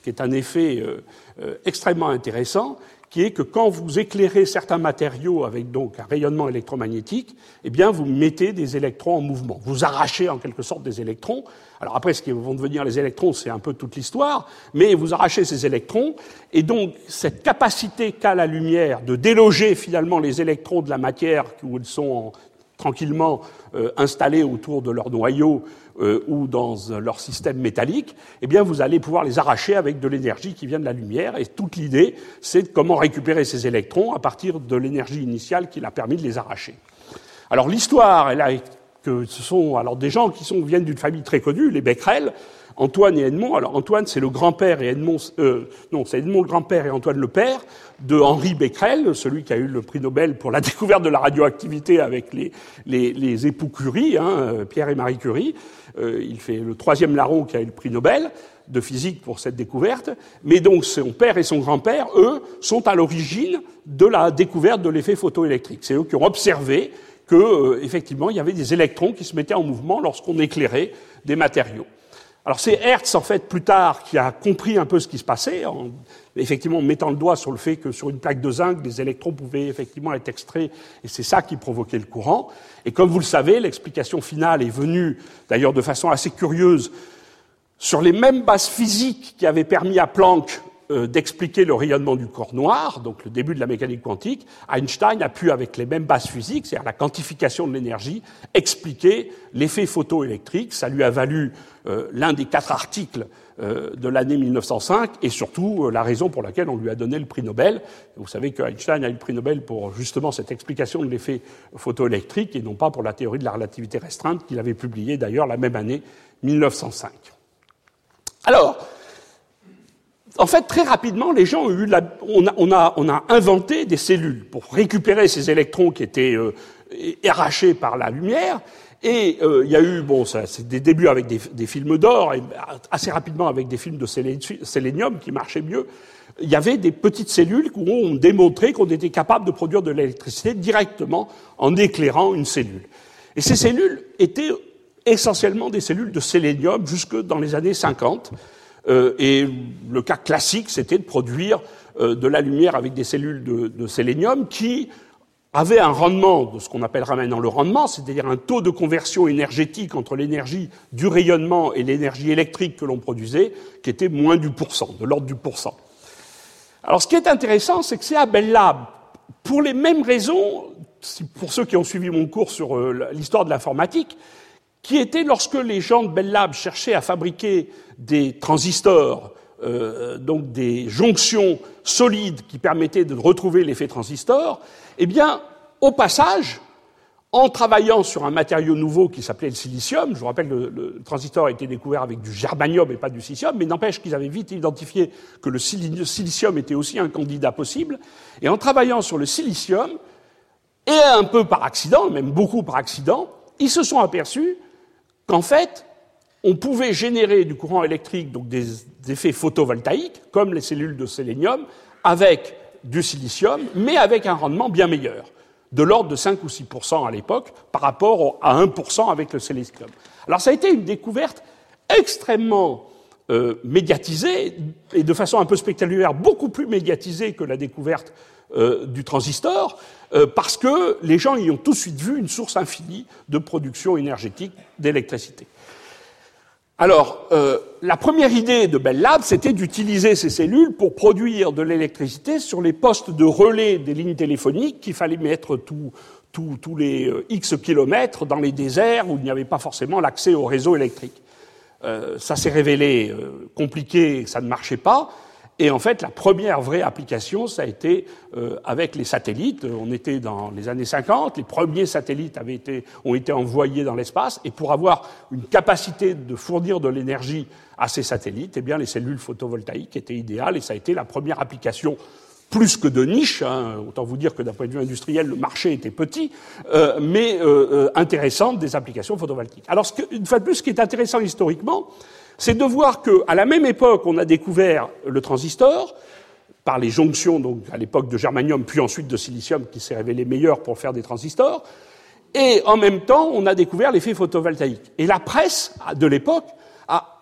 qui est un effet extrêmement intéressant, qui est que quand vous éclairez certains matériaux avec donc un rayonnement électromagnétique, eh bien vous mettez des électrons en mouvement. Vous arrachez en quelque sorte des électrons. Alors après, ce qui vont devenir les électrons, c'est un peu toute l'histoire, mais vous arrachez ces électrons, et donc cette capacité qu'a la lumière de déloger finalement les électrons de la matière où ils sont tranquillement installés autour de leur noyau ou dans leur système métallique, eh bien vous allez pouvoir les arracher avec de l'énergie qui vient de la lumière. Et toute l'idée, c'est de comment récupérer ces électrons à partir de l'énergie initiale qui l'a permis de les arracher. Alors l'histoire, elle a que ce sont alors des gens qui viennent d'une famille très connue, les Becquerel, Antoine et Edmond. Alors Antoine, c'est le grand-père et Edmond, c'est Edmond le grand-père et Antoine le père de Henri Becquerel, celui qui a eu le prix Nobel pour la découverte de la radioactivité avec les époux Curie, Pierre et Marie Curie. Il fait le troisième larron qui a eu le prix Nobel de physique pour cette découverte. Mais donc son père et son grand-père, eux, sont à l'origine de la découverte de l'effet photoélectrique. C'est eux qui ont observé que, effectivement, il y avait des électrons qui se mettaient en mouvement lorsqu'on éclairait des matériaux. Alors c'est Hertz, en fait, plus tard, qui a compris un peu ce qui se passait, effectivement mettant le doigt sur le fait que sur une plaque de zinc, des électrons pouvaient effectivement être extraits, et c'est ça qui provoquait le courant. Et comme vous le savez, l'explication finale est venue, d'ailleurs de façon assez curieuse, sur les mêmes bases physiques qui avaient permis à Planck d'expliquer le rayonnement du corps noir, donc le début de la mécanique quantique. Einstein a pu, avec les mêmes bases physiques, c'est-à-dire la quantification de l'énergie, expliquer l'effet photoélectrique. Ça lui a valu l'un des 4 articles de l'année 1905 et surtout la raison pour laquelle on lui a donné le prix Nobel. Vous savez que Einstein a eu le prix Nobel pour justement cette explication de l'effet photoélectrique et non pas pour la théorie de la relativité restreinte qu'il avait publiée d'ailleurs la même année 1905. Alors, en fait, très rapidement, les gens ont eu on a inventé des cellules pour récupérer ces électrons qui étaient arrachés par la lumière. Et il y a eu, c'est des débuts avec des films d'or, et assez rapidement avec des films de sélénium qui marchaient mieux. Il y avait des petites cellules où on démontrait qu'on était capable de produire de l'électricité directement en éclairant une cellule. Et ces cellules étaient essentiellement des cellules de sélénium jusque dans les années 50. Et le cas classique, c'était de produire de la lumière avec des cellules de sélénium qui avaient un rendement de ce qu'on appellera maintenant le rendement, c'est-à-dire un taux de conversion énergétique entre l'énergie du rayonnement et l'énergie électrique que l'on produisait, qui était moins du %, de l'ordre du %. Alors ce qui est intéressant, c'est que c'est à Bell Labs, pour les mêmes raisons, pour ceux qui ont suivi mon cours sur l'histoire de l'informatique, qui était lorsque les gens de Bell Labs cherchaient à fabriquer des transistors, donc des jonctions solides qui permettaient de retrouver l'effet transistor, eh bien, au passage, en travaillant sur un matériau nouveau qui s'appelait le silicium, je vous rappelle que le transistor a été découvert avec du germanium et pas du silicium, mais n'empêche qu'ils avaient vite identifié que le silicium était aussi un candidat possible, et en travaillant sur le silicium, et un peu par accident, même beaucoup par accident, ils se sont aperçus qu'en fait, on pouvait générer du courant électrique, donc des effets photovoltaïques, comme les cellules de sélénium, avec du silicium, mais avec un rendement bien meilleur, de l'ordre de 5 ou 6% à l'époque, par rapport à 1% avec le silicium. Alors ça a été une découverte extrêmement médiatisée, et de façon un peu spectaculaire, beaucoup plus médiatisée que la découverte du transistor, parce que les gens y ont tout de suite vu une source infinie de production énergétique d'électricité. Alors, la première idée de Bell Labs, c'était d'utiliser ces cellules pour produire de l'électricité sur les postes de relais des lignes téléphoniques qu'il fallait mettre tous les X kilomètres dans les déserts où il n'y avait pas forcément l'accès au réseau électrique. Ça s'est révélé compliqué, ça ne marchait pas. Et en fait, la première vraie application, ça a été avec les satellites. On était dans les années 50, les premiers satellites ont été envoyés dans l'espace, et pour avoir une capacité de fournir de l'énergie à ces satellites, eh bien, les cellules photovoltaïques étaient idéales, et ça a été la première application plus que de niche. Autant vous dire que d'un point de vue industriel, le marché était petit, mais intéressante des applications photovoltaïques. Alors, une fois de plus, ce qui est intéressant historiquement, c'est de voir qu'à la même époque, on a découvert le transistor, par les jonctions, donc à l'époque de germanium, puis ensuite de silicium, qui s'est révélé meilleur pour faire des transistors, et en même temps, on a découvert l'effet photovoltaïque. Et la presse de l'époque a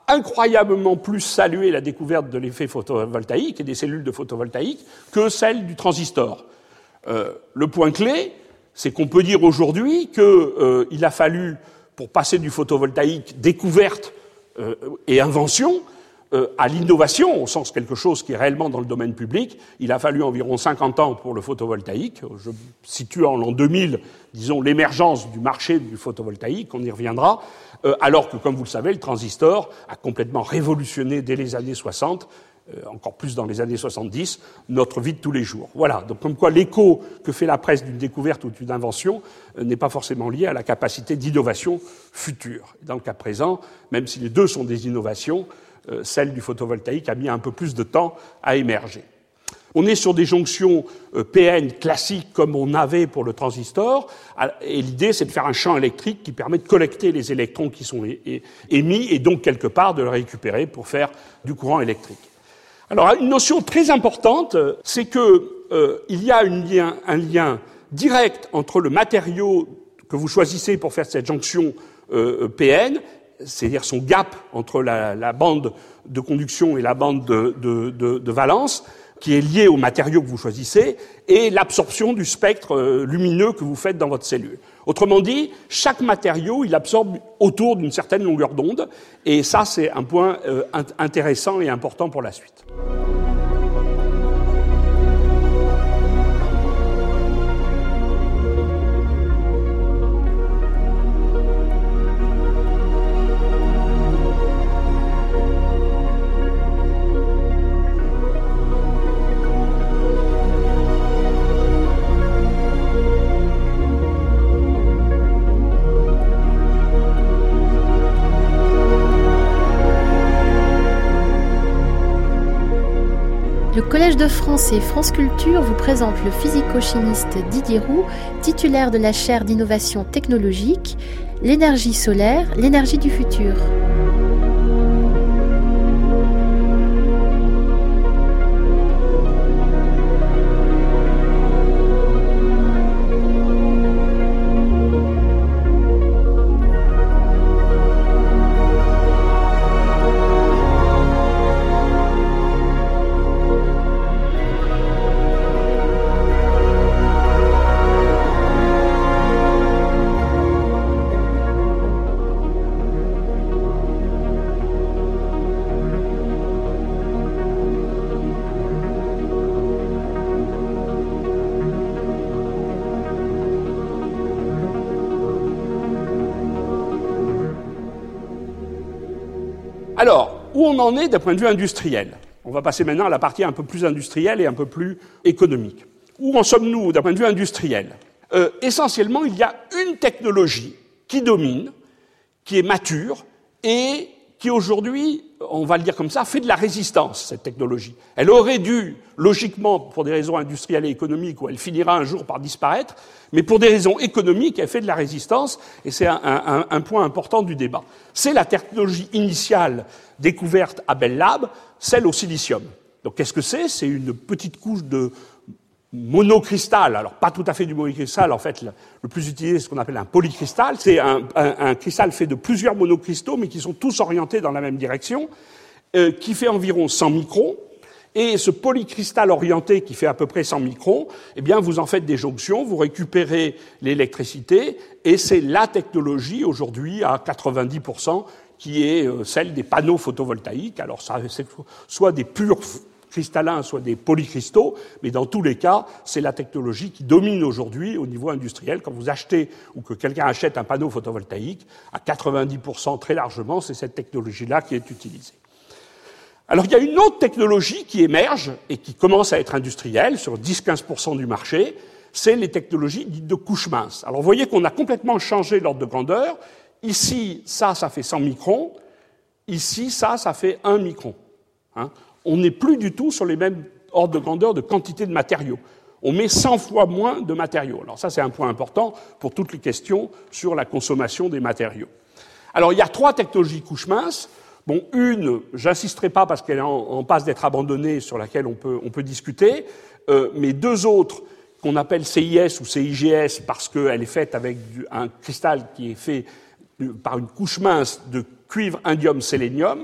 incroyablement plus salué la découverte de l'effet photovoltaïque et des cellules de photovoltaïque que celle du transistor. Le point clé, c'est qu'on peut dire aujourd'hui qu'il a fallu, pour passer du photovoltaïque découverte et invention à l'innovation, au sens quelque chose qui est réellement dans le domaine public, il a fallu environ 50 ans pour le photovoltaïque. Je situe en l'an 2000, disons, l'émergence du marché du photovoltaïque, on y reviendra, alors que, comme vous le savez, le transistor a complètement révolutionné dès les années 60, encore plus dans les années 70, notre vie de tous les jours. Voilà, donc comme quoi l'écho que fait la presse d'une découverte ou d'une invention n'est pas forcément lié à la capacité d'innovation future. Dans le cas présent, même si les deux sont des innovations, celle du photovoltaïque a mis un peu plus de temps à émerger. On est sur des jonctions PN classiques comme on avait pour le transistor, et l'idée c'est de faire un champ électrique qui permet de collecter les électrons qui sont émis et donc quelque part de le récupérer pour faire du courant électrique. Alors une notion très importante, c'est que il y a un lien direct entre le matériau que vous choisissez pour faire cette jonction PN, c'est-à-dire son gap entre la bande de conduction et la bande de valence, qui est lié au matériau que vous choisissez, et l'absorption du spectre lumineux que vous faites dans votre cellule. Autrement dit, chaque matériau, il absorbe autour d'une certaine longueur d'onde, et ça, c'est un point intéressant et important pour la suite. Le Collège de France et France Culture vous présente le physico-chimiste Didier Roux, titulaire de la chaire d'innovation technologique, l'énergie solaire, l'énergie du futur. Alors, où on en est d'un point de vue industriel? On va passer maintenant à la partie un peu plus industrielle et un peu plus économique. Où en sommes-nous d'un point de vue industriel? Essentiellement, il y a une technologie qui domine, qui est mature et qui aujourd'hui, on va le dire comme ça, fait de la résistance, cette technologie. Elle aurait dû, logiquement, pour des raisons industrielles et économiques, où elle finira un jour par disparaître, mais pour des raisons économiques, elle fait de la résistance, et c'est un point important du débat. C'est la technologie initiale découverte à Bell Labs, celle au silicium. Donc qu'est-ce que c'est? C'est une petite couche de monocristal, alors pas tout à fait du monocristal, en fait, le plus utilisé, c'est ce qu'on appelle un polycristal. C'est un cristal fait de plusieurs monocristaux, mais qui sont tous orientés dans la même direction, qui fait environ 100 microns. Et ce polycristal orienté, qui fait à peu près 100 microns, eh bien, vous en faites des jonctions, vous récupérez l'électricité, et c'est la technologie, aujourd'hui, à 90%, qui est celle des panneaux photovoltaïques. Alors, ça, c'est soit des purs cristallins, soit des polycristaux, mais dans tous les cas, c'est la technologie qui domine aujourd'hui au niveau industriel. Quand vous achetez ou que quelqu'un achète un panneau photovoltaïque, à 90% très largement, c'est cette technologie-là qui est utilisée. Alors il y a une autre technologie qui émerge et qui commence à être industrielle, sur 10-15% du marché, c'est les technologies dites de couche mince. Alors vous voyez qu'on a complètement changé l'ordre de grandeur. Ici, ça fait 100 microns. Ici, ça fait 1 micron. On n'est plus du tout sur les mêmes ordres de grandeur de quantité de matériaux. On met 100 fois moins de matériaux. Alors ça, c'est un point important pour toutes les questions sur la consommation des matériaux. Alors il y a 3 technologies couche mince. Bon, une, j'insisterai pas parce qu'elle est en passe d'être abandonnée, sur laquelle on peut discuter, mais 2 autres qu'on appelle CIS ou CIGS parce qu'elle est faite avec un cristal qui est fait par une couche mince de cuivre, indium, sélénium.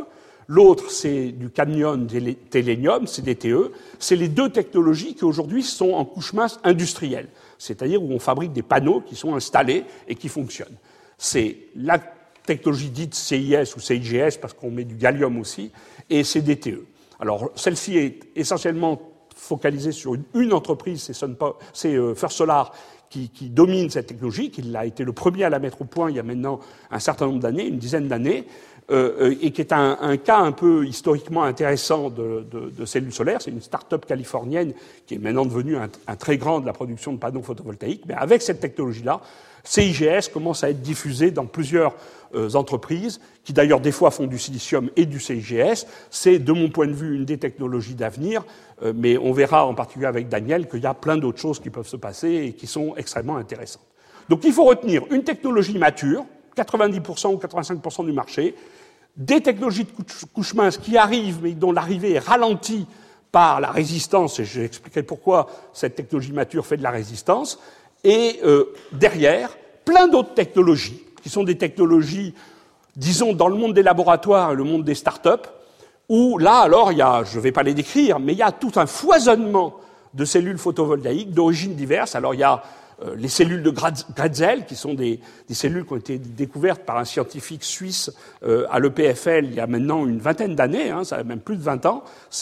L'autre, c'est du cadmium télénium, c'est des TE. C'est les deux technologies qui aujourd'hui sont en couche mince industrielle, c'est-à-dire où on fabrique des panneaux qui sont installés et qui fonctionnent. C'est la technologie dite CIS ou CIGS, parce qu'on met du gallium aussi, et c'est des TE. Alors, celle-ci est essentiellement focalisée sur une entreprise, c'est First Solar, qui domine cette technologie, qui a été le premier à la mettre au point il y a maintenant un certain nombre d'années, une dizaine d'années, et qui est un cas un peu historiquement intéressant de cellules solaires. C'est une start-up californienne qui est maintenant devenue un très grand de la production de panneaux photovoltaïques. Mais avec cette technologie-là, CIGS commence à être diffusé dans plusieurs entreprises, qui d'ailleurs des fois font du silicium et du CIGS. C'est, de mon point de vue, une des technologies d'avenir, mais on verra en particulier avec Daniel qu'il y a plein d'autres choses qui peuvent se passer et qui sont extrêmement intéressantes. Donc il faut retenir une technologie mature, 90% ou 85% du marché, des technologies de couche mince qui arrivent, mais dont l'arrivée est ralentie par la résistance, et je vais expliquer pourquoi cette technologie mature fait de la résistance, et derrière, plein d'autres technologies, qui sont des technologies, disons, dans le monde des laboratoires et le monde des start-up, où là, alors, je ne vais pas les décrire, mais il y a tout un foisonnement de cellules photovoltaïques d'origines diverses. Alors, il y a les cellules de Grätzel, qui sont des cellules qui ont été découvertes par un scientifique suisse à l'EPFL il y a maintenant une vingtaine d'années, ça a même plus de 20 ans,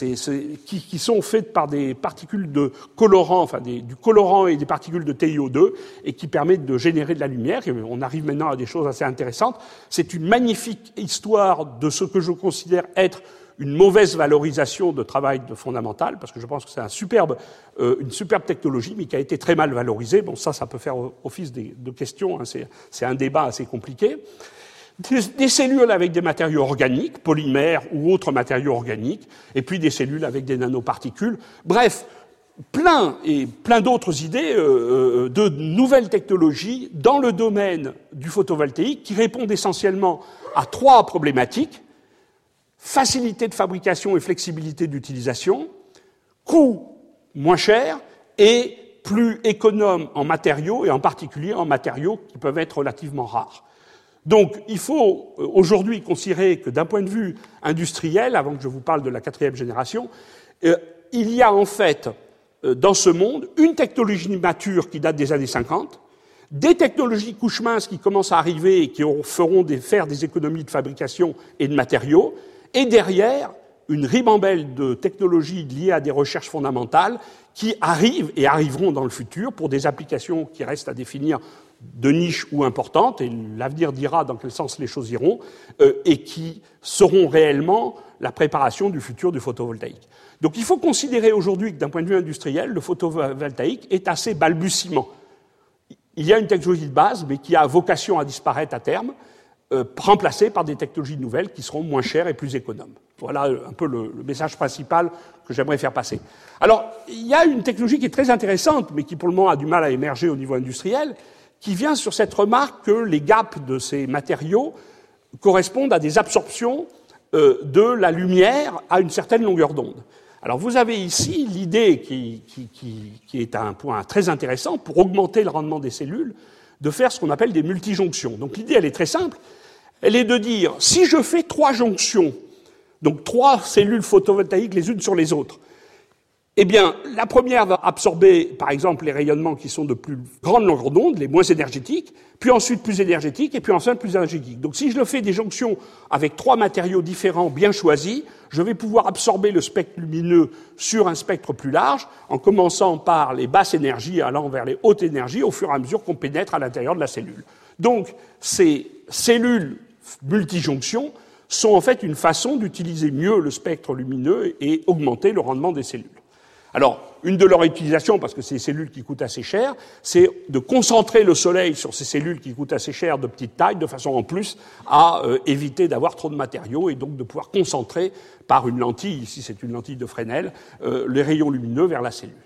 qui sont faites par des particules de colorant, enfin du colorant et des particules de TiO2, et qui permettent de générer de la lumière. Et on arrive maintenant à des choses assez intéressantes. C'est une magnifique histoire de ce que je considère être une mauvaise valorisation de travail de fondamental, parce que je pense que c'est une superbe technologie, mais qui a été très mal valorisée. Bon, ça peut faire office de questions, c'est un débat assez compliqué. Des cellules avec des matériaux organiques, polymères ou autres matériaux organiques, et puis des cellules avec des nanoparticules. Bref, plein d'autres idées de nouvelles technologies dans le domaine du photovoltaïque qui répondent essentiellement à trois problématiques: facilité de fabrication et flexibilité d'utilisation, coût moins cher et plus économe en matériaux, et en particulier en matériaux qui peuvent être relativement rares. Donc, il faut aujourd'hui considérer que d'un point de vue industriel, avant que je vous parle de la 4e génération, il y a en fait dans ce monde une technologie mature qui date des années 50, des technologies couche mince qui commencent à arriver et qui feront faire des économies de fabrication et de matériaux, et derrière, une ribambelle de technologies liées à des recherches fondamentales qui arrivent et arriveront dans le futur pour des applications qui restent à définir de niche ou importantes, et l'avenir dira dans quel sens les choses iront, et qui seront réellement la préparation du futur du photovoltaïque. Donc il faut considérer aujourd'hui que d'un point de vue industriel, le photovoltaïque est assez balbutiement. Il y a une technologie de base, mais qui a vocation à disparaître à terme, remplacées par des technologies nouvelles qui seront moins chères et plus économes. Voilà un peu le message principal que j'aimerais faire passer. Alors, il y a une technologie qui est très intéressante, mais qui pour le moment a du mal à émerger au niveau industriel, qui vient sur cette remarque que les gaps de ces matériaux correspondent à des absorptions de la lumière à une certaine longueur d'onde. Alors, vous avez ici l'idée qui est un point très intéressant pour augmenter le rendement des cellules, de faire ce qu'on appelle des multijonctions. Donc l'idée, elle est très simple. Elle est de dire, si je fais 3 jonctions, donc 3 cellules photovoltaïques les unes sur les autres, eh bien, la première va absorber, par exemple, les rayonnements qui sont de plus grande longueur d'onde, les moins énergétiques, puis ensuite plus énergétiques, et puis enfin plus énergétiques. Donc si je fais des jonctions avec 3 matériaux différents bien choisis, je vais pouvoir absorber le spectre lumineux sur un spectre plus large, en commençant par les basses énergies, allant vers les hautes énergies, au fur et à mesure qu'on pénètre à l'intérieur de la cellule. Donc, ces cellules multijonctions sont en fait une façon d'utiliser mieux le spectre lumineux et augmenter le rendement des cellules. Alors, une de leurs utilisations, parce que c'est des cellules qui coûtent assez cher, c'est de concentrer le soleil sur ces cellules qui coûtent assez cher de petite taille, de façon en plus à éviter d'avoir trop de matériaux et donc de pouvoir concentrer par une lentille, ici c'est une lentille de Fresnel, les rayons lumineux vers la cellule.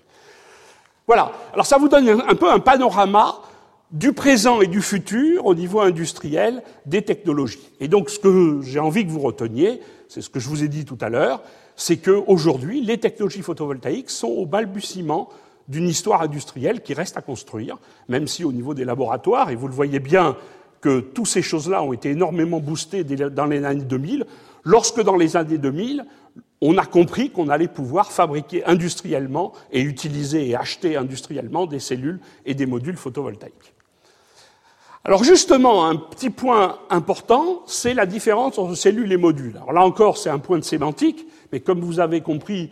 Voilà. Alors ça vous donne un peu un panorama du présent et du futur au niveau industriel des technologies. Et donc ce que j'ai envie que vous reteniez, c'est ce que je vous ai dit tout à l'heure, c'est qu'aujourd'hui, les technologies photovoltaïques sont au balbutiement d'une histoire industrielle qui reste à construire, même si au niveau des laboratoires, et vous le voyez bien que toutes ces choses-là ont été énormément boostées dans les années 2000, lorsque dans les années 2000, on a compris qu'on allait pouvoir fabriquer industriellement et utiliser et acheter industriellement des cellules et des modules photovoltaïques. Alors justement, un petit point important, c'est la différence entre cellules et modules. Alors là encore, c'est un point de sémantique, mais comme vous avez compris,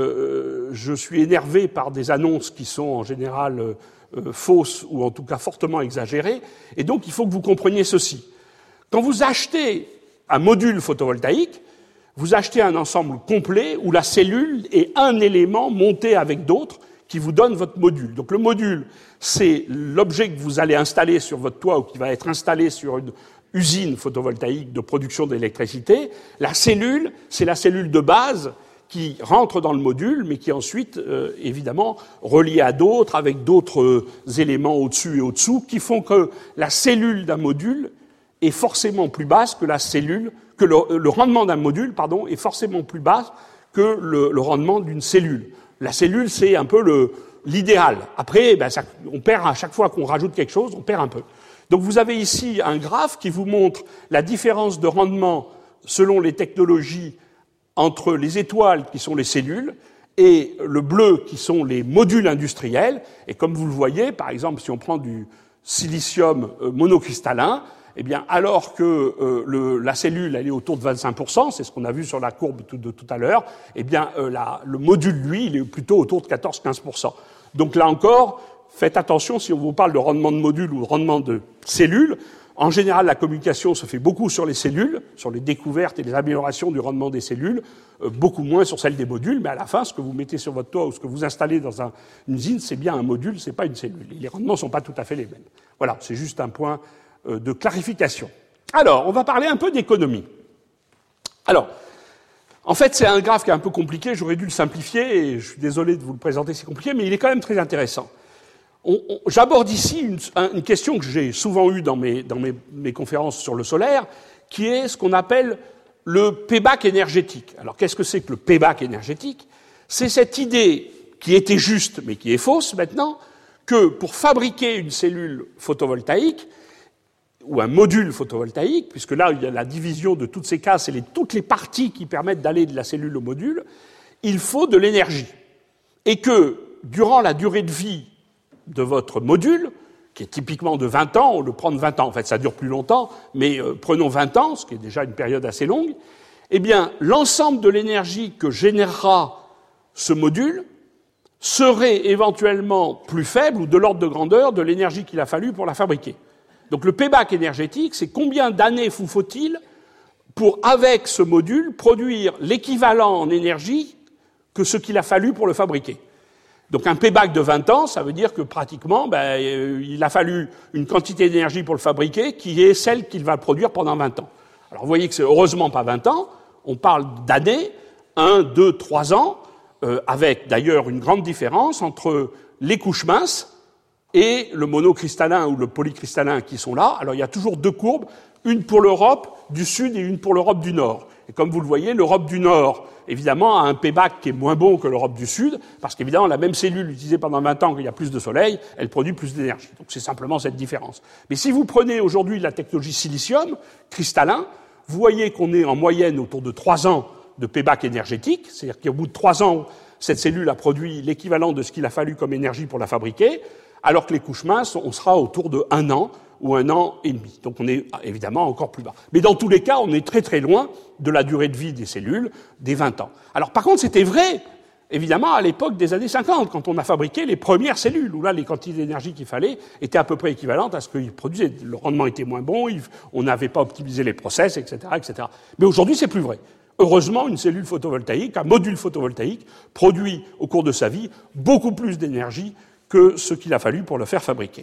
je suis énervé par des annonces qui sont en général fausses ou en tout cas fortement exagérées, et donc il faut que vous compreniez ceci. Quand vous achetez un module photovoltaïque, vous achetez un ensemble complet où la cellule est un élément monté avec d'autres qui vous donne votre module. Donc le module, c'est l'objet que vous allez installer sur votre toit ou qui va être installé sur une usine photovoltaïque de production d'électricité. La cellule, c'est la cellule de base qui rentre dans le module, mais qui est ensuite, évidemment, reliée à d'autres, avec d'autres éléments au-dessus et au-dessous, qui font que la cellule d'un module est forcément plus basse que la cellule, que le rendement d'un module, pardon, est forcément plus bas que le rendement d'une cellule. La cellule, c'est un peu l'idéal. Après, on perd à chaque fois qu'on rajoute quelque chose, on perd un peu. Donc vous avez ici un graphe qui vous montre la différence de rendement selon les technologies entre les étoiles, qui sont les cellules, et le bleu, qui sont les modules industriels. Et comme vous le voyez, par exemple, si on prend du silicium monocristallin, eh bien, alors que la cellule, elle est autour de 25%, c'est ce qu'on a vu sur la courbe de tout à l'heure, eh bien, le module, lui, il est plutôt autour de 14-15%. Donc là encore, faites attention si on vous parle de rendement de module ou de rendement de cellules. En général, la communication se fait beaucoup sur les cellules, sur les découvertes et les améliorations du rendement des cellules, beaucoup moins sur celle des modules, mais à la fin, ce que vous mettez sur votre toit ou ce que vous installez dans une usine, c'est bien un module, c'est pas une cellule. Les rendements sont pas tout à fait les mêmes. Voilà, c'est juste un point de clarification. Alors, on va parler un peu d'économie. Alors, en fait, c'est un graphe qui est un peu compliqué, j'aurais dû le simplifier, et je suis désolé de vous le présenter si compliqué, mais il est quand même très intéressant. J'aborde ici une question que j'ai souvent eue dans mes conférences sur le solaire, qui est ce qu'on appelle le payback énergétique. Alors, qu'est-ce que c'est que le payback énergétique? C'est cette idée qui était juste, mais qui est fausse maintenant, que pour fabriquer une cellule photovoltaïque, ou un module photovoltaïque, puisque là, il y a la division de toutes ces cases, c'est toutes les parties qui permettent d'aller de la cellule au module, il faut de l'énergie. Et que, durant la durée de vie de votre module, qui est typiquement de 20 ans, on le prend de 20 ans, en fait ça dure plus longtemps, mais prenons 20 ans, ce qui est déjà une période assez longue, eh bien, l'ensemble de l'énergie que générera ce module serait éventuellement plus faible ou de l'ordre de grandeur de l'énergie qu'il a fallu pour la fabriquer. Donc le payback énergétique, c'est combien d'années vous faut-il pour, avec ce module, produire l'équivalent en énergie que ce qu'il a fallu pour le fabriquer. Donc un payback de 20 ans, ça veut dire que pratiquement, il a fallu une quantité d'énergie pour le fabriquer qui est celle qu'il va produire pendant 20 ans. Alors vous voyez que c'est heureusement pas 20 ans, on parle d'années, 1, 2, 3 ans, avec d'ailleurs une grande différence entre les couches minces et le monocristallin ou le polycristallin qui sont là. Alors il y a toujours deux courbes, une pour l'Europe du Sud et une pour l'Europe du Nord. Et comme vous le voyez, l'Europe du Nord, évidemment, a un payback qui est moins bon que l'Europe du Sud, parce qu'évidemment, la même cellule utilisée pendant 20 ans, qu'il y a plus de soleil, elle produit plus d'énergie. Donc c'est simplement cette différence. Mais si vous prenez aujourd'hui la technologie silicium, cristallin, vous voyez qu'on est en moyenne autour de 3 ans de payback énergétique, c'est-à-dire qu'au bout de 3 ans, cette cellule a produit l'équivalent de ce qu'il a fallu comme énergie pour la fabriquer, alors que les couches minces, on sera autour de 1 an ou 1 an et demi. Donc on est évidemment encore plus bas. Mais dans tous les cas, on est très très loin de la durée de vie des cellules, des 20 ans. Alors par contre, c'était vrai, évidemment, à l'époque des années 50, quand on a fabriqué les premières cellules, où là, les quantités d'énergie qu'il fallait étaient à peu près équivalentes à ce qu'ils produisaient. Le rendement était moins bon, on n'avait pas optimisé les process, etc., etc. Mais aujourd'hui, c'est plus vrai. Heureusement, une cellule photovoltaïque, un module photovoltaïque, produit au cours de sa vie beaucoup plus d'énergie que ce qu'il a fallu pour le faire fabriquer.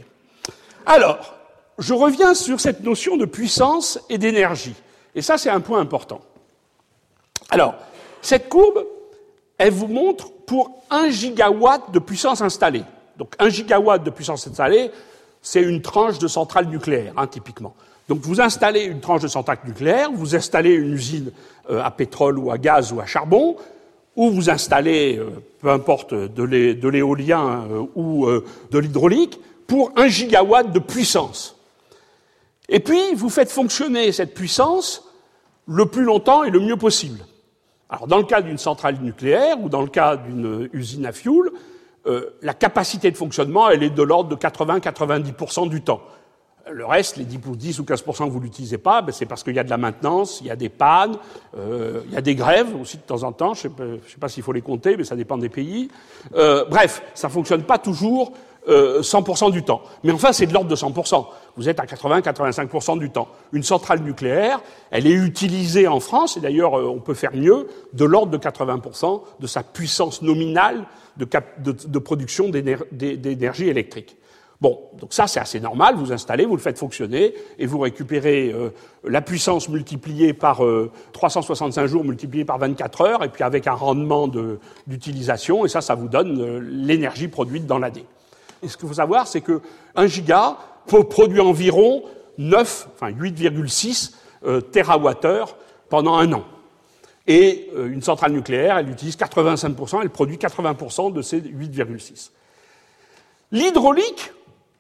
Alors, je reviens sur cette notion de puissance et d'énergie. Et ça, c'est un point important. Alors, cette courbe, elle vous montre pour 1 gigawatt de puissance installée. Donc, 1 gigawatt de puissance installée, c'est une tranche de centrale nucléaire, typiquement. Donc, vous installez une tranche de centrale nucléaire, vous installez une usine à pétrole ou à gaz ou à charbon, ou vous installez, peu importe, de l'éolien ou de l'hydraulique, pour 1 gigawatt de puissance. Et puis, vous faites fonctionner cette puissance le plus longtemps et le mieux possible. Alors, dans le cas d'une centrale nucléaire ou dans le cas d'une usine à fioul, la capacité de fonctionnement, elle est de l'ordre de 80-90% du temps. Le reste, les 10 ou 15% que vous l'utilisez pas, c'est parce qu'il y a de la maintenance, il y a des pannes, il y a des grèves aussi de temps en temps. Je sais pas s'il faut les compter, mais ça dépend des pays. Bref, ça fonctionne pas toujours 100% du temps. Mais enfin, c'est de l'ordre de 100%. Vous êtes à 80-85% du temps. Une centrale nucléaire, elle est utilisée en France, et d'ailleurs, on peut faire mieux, de l'ordre de 80% de sa puissance nominale de production d'énergie électrique. Bon, donc ça, c'est assez normal. Vous installez, vous le faites fonctionner, et vous récupérez la puissance multipliée par 365 jours multipliée par 24 heures, et puis avec un rendement d'utilisation, et ça vous donne l'énergie produite dans l'année. Et ce qu'il faut savoir, c'est que 1 giga produit environ 8,6 TWh pendant un an. Et une centrale nucléaire, elle utilise 85%, elle produit 80% de ces 8,6. L'hydraulique,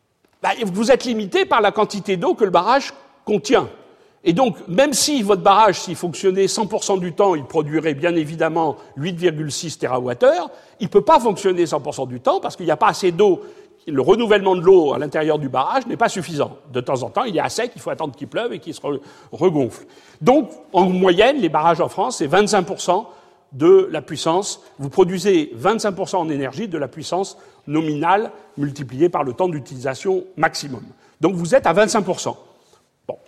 vous êtes limité par la quantité d'eau que le barrage contient. Et donc, même si votre barrage, s'il fonctionnait 100% du temps, il produirait bien évidemment 8,6 TWh, il ne peut pas fonctionner 100% du temps parce qu'il n'y a pas assez d'eau. Le renouvellement de l'eau à l'intérieur du barrage n'est pas suffisant. De temps en temps, il est à sec, il faut attendre qu'il pleuve et qu'il se regonfle. Donc, en moyenne, les barrages en France, c'est 25% de la puissance. Vous produisez 25% en énergie de la puissance nominale multipliée par le temps d'utilisation maximum. Donc, vous êtes à 25%. Bon.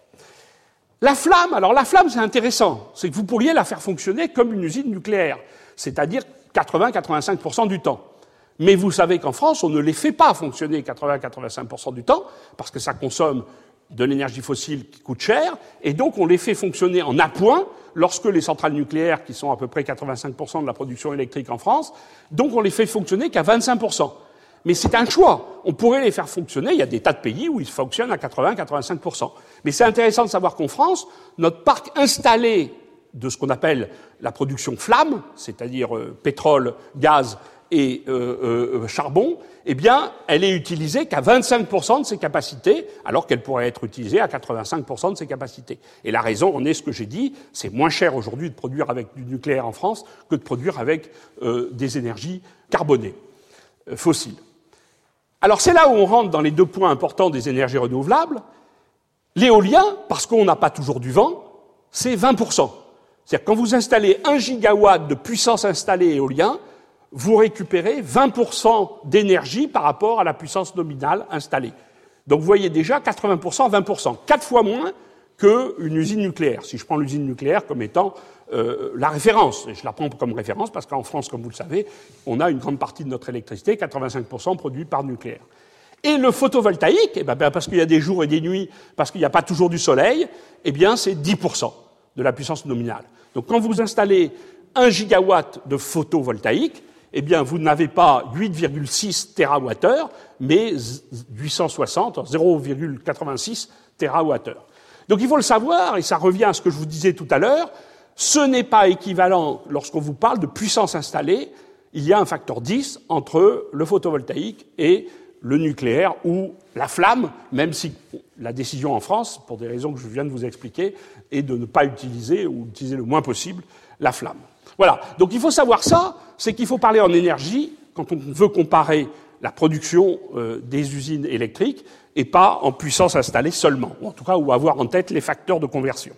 La flamme, c'est intéressant. C'est que vous pourriez la faire fonctionner comme une usine nucléaire, c'est-à-dire 80-85% du temps. Mais vous savez qu'en France, on ne les fait pas fonctionner 80-85% du temps, parce que ça consomme de l'énergie fossile qui coûte cher, et donc on les fait fonctionner en appoint lorsque les centrales nucléaires, qui sont à peu près 85% de la production électrique en France, donc on les fait fonctionner qu'à 25%. Mais c'est un choix. On pourrait les faire fonctionner, il y a des tas de pays où ils fonctionnent à 80-85%. Mais c'est intéressant de savoir qu'en France, notre parc installé de ce qu'on appelle la production flamme, c'est-à-dire pétrole, gaz et charbon, eh bien, elle est utilisée qu'à 25% de ses capacités, alors qu'elle pourrait être utilisée à 85% de ses capacités. Et la raison en est ce que j'ai dit, c'est moins cher aujourd'hui de produire avec du nucléaire en France que de produire avec des énergies carbonées, fossiles. Alors c'est là où on rentre dans les deux points importants des énergies renouvelables. L'éolien, parce qu'on n'a pas toujours du vent, c'est 20%. C'est-à-dire quand vous installez 1 gigawatt de puissance installée éolien, vous récupérez 20% d'énergie par rapport à la puissance nominale installée. Donc vous voyez déjà 80%, 20%, 4 fois moins qu'une usine nucléaire. Si je prends l'usine nucléaire comme étant la référence, et je la prends comme référence parce qu'en France, comme vous le savez, on a une grande partie de notre électricité, 85% produite par nucléaire. Et le photovoltaïque, eh ben, parce qu'il y a des jours et des nuits, parce qu'il n'y a pas toujours du soleil, eh bien c'est 10% de la puissance nominale. Donc quand vous installez 1 gigawatt de photovoltaïque, eh bien, vous n'avez pas 8,6 TWh, mais 860, 0,86 TWh. Donc il faut le savoir, et ça revient à ce que je vous disais tout à l'heure, ce n'est pas équivalent, lorsqu'on vous parle de puissance installée, il y a un facteur 10 entre le photovoltaïque et le nucléaire ou la flamme, même si la décision en France, pour des raisons que je viens de vous expliquer, est de ne pas utiliser, ou utiliser le moins possible, la flamme. Voilà. Donc il faut savoir ça, c'est qu'il faut parler en énergie quand on veut comparer la production des usines électriques et pas en puissance installée seulement, ou en tout cas, ou avoir en tête les facteurs de conversion.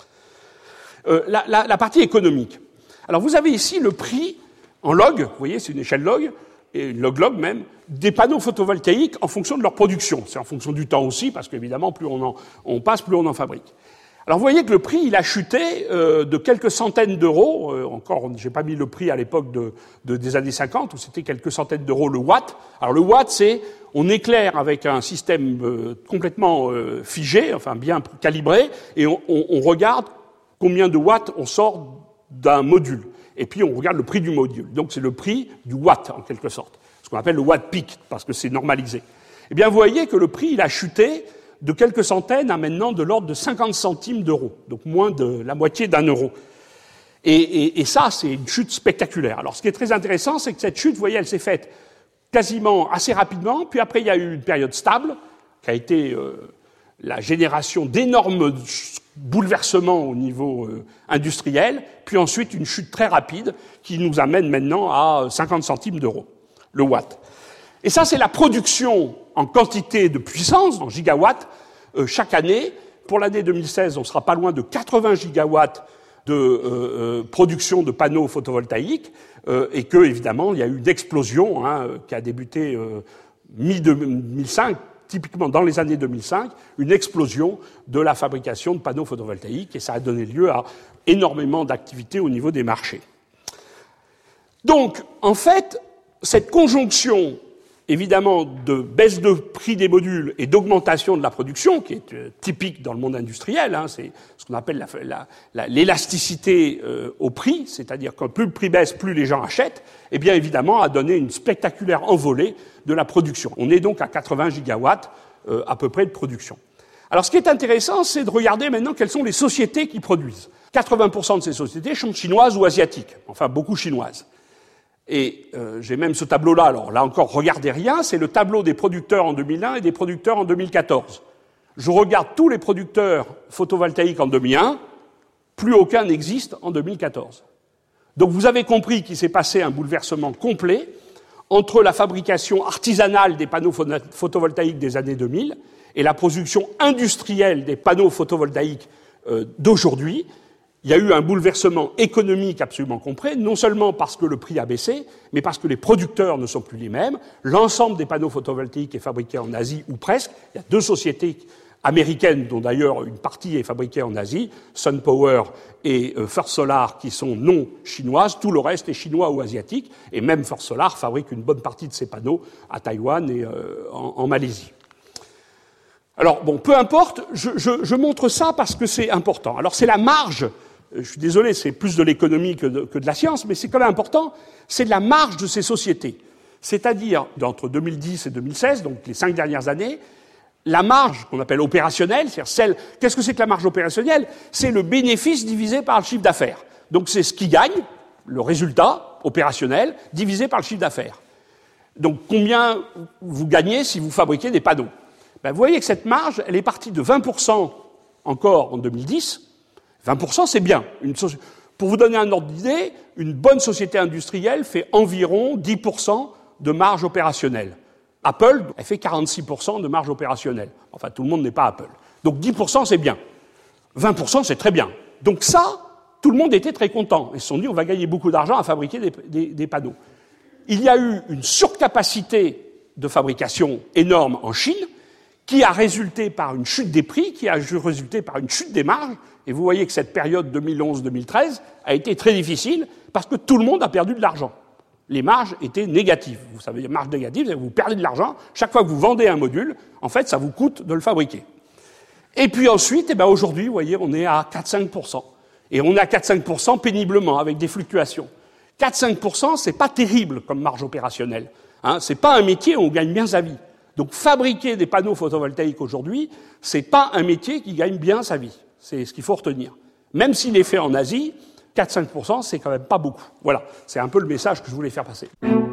La partie économique. Alors vous avez ici le prix en log, vous voyez, c'est une échelle log, et une log même, des panneaux photovoltaïques en fonction de leur production. C'est en fonction du temps aussi, parce qu'évidemment, plus on passe, plus on en fabrique. Alors vous voyez que le prix, il a chuté de quelques centaines d'euros. Encore, j'ai pas mis le prix à l'époque des années 50, où c'était quelques centaines d'euros le watt. Alors le watt, c'est, on éclaire avec un système complètement figé, enfin bien calibré, et on regarde combien de watts on sort d'un module. Et puis on regarde le prix du module. Donc c'est le prix du watt, en quelque sorte. Ce qu'on appelle le watt peak, parce que c'est normalisé. Eh bien vous voyez que le prix, il a chuté de quelques centaines à maintenant de l'ordre de 50 centimes d'euros, donc moins de la moitié d'un euro. Et ça, c'est une chute spectaculaire. Alors, ce qui est très intéressant, c'est que cette chute, vous voyez, elle s'est faite quasiment assez rapidement, puis après, il y a eu une période stable, qui a été la génération d'énormes bouleversements au niveau industriel, puis ensuite une chute très rapide qui nous amène maintenant à 50 centimes d'euros le watt. Et ça, c'est la production en quantité de puissance, en gigawatts, chaque année. Pour l'année 2016, on sera pas loin de 80 gigawatts de production de panneaux photovoltaïques, et que, évidemment, il y a eu une explosion qui a débuté mi-2005, typiquement dans les années 2005, une explosion de la fabrication de panneaux photovoltaïques, et ça a donné lieu à énormément d'activités au niveau des marchés. Donc, en fait, cette conjonction, évidemment, de baisse de prix des modules et d'augmentation de la production, qui est typique dans le monde industriel, c'est ce qu'on appelle l'élasticité au prix, c'est-à-dire que plus le prix baisse, plus les gens achètent, eh bien, évidemment, a donné une spectaculaire envolée de la production. On est donc à 80 gigawatts à peu près de production. Alors, ce qui est intéressant, c'est de regarder maintenant quelles sont les sociétés qui produisent. 80% de ces sociétés sont chinoises ou asiatiques, enfin beaucoup chinoises. Et j'ai même ce tableau-là, alors là encore, regardez rien, c'est le tableau des producteurs en 2001 et des producteurs en 2014. Je regarde tous les producteurs photovoltaïques en 2001, plus aucun n'existe en 2014. Donc vous avez compris qu'il s'est passé un bouleversement complet entre la fabrication artisanale des panneaux photovoltaïques des années 2000 et la production industrielle des panneaux photovoltaïques d'aujourd'hui. Il y a eu un bouleversement économique absolument complet, non seulement parce que le prix a baissé, mais parce que les producteurs ne sont plus les mêmes. L'ensemble des panneaux photovoltaïques est fabriqué en Asie, ou presque. Il y a 2 sociétés américaines, dont d'ailleurs une partie est fabriquée en Asie, SunPower et First Solar, qui sont non chinoises. Tout le reste est chinois ou asiatique. Et même First Solar fabrique une bonne partie de ses panneaux à Taïwan et en Malaisie. Alors, bon, peu importe, je montre ça parce que c'est important. Alors, c'est la marge. Je suis désolé, c'est plus de l'économie que de la science, mais c'est quand même important, c'est de la marge de ces sociétés. C'est-à-dire, entre 2010 et 2016, donc les 5 dernières années, la marge qu'on appelle opérationnelle, c'est-à-dire qu'est-ce que c'est que la marge opérationnelle? C'est le bénéfice divisé par le chiffre d'affaires. Donc c'est ce qui gagne, le résultat opérationnel, divisé par le chiffre d'affaires. Donc combien vous gagnez si vous fabriquez des panneaux? Vous voyez que cette marge, elle est partie de 20% encore en 2010. 20%, c'est bien. Pour vous donner un ordre d'idée, une bonne société industrielle fait environ 10% de marge opérationnelle. Apple, elle fait 46% de marge opérationnelle. Enfin, tout le monde n'est pas Apple. Donc 10%, c'est bien. 20%, c'est très bien. Donc ça, tout le monde était très content. Ils se sont dit, on va gagner beaucoup d'argent à fabriquer des panneaux. Il y a eu une surcapacité de fabrication énorme en Chine, qui a résulté par une chute des prix, qui a résulté par une chute des marges. Et vous voyez que cette période 2011-2013 a été très difficile parce que tout le monde a perdu de l'argent. Les marges étaient négatives. Vous savez, les marges négatives, vous perdez de l'argent. Chaque fois que vous vendez un module, en fait, ça vous coûte de le fabriquer. Et puis ensuite, aujourd'hui, vous voyez, on est à 4-5%. Et on est à 4-5% péniblement, avec des fluctuations. 4-5%, c'est pas terrible comme marge opérationnelle. C'est pas un métier où on gagne bien sa vie. Donc fabriquer des panneaux photovoltaïques aujourd'hui, c'est pas un métier qui gagne bien sa vie. C'est ce qu'il faut retenir. Même s'il est fait en Asie, 4-5%, c'est quand même pas beaucoup. Voilà, c'est un peu le message que je voulais faire passer.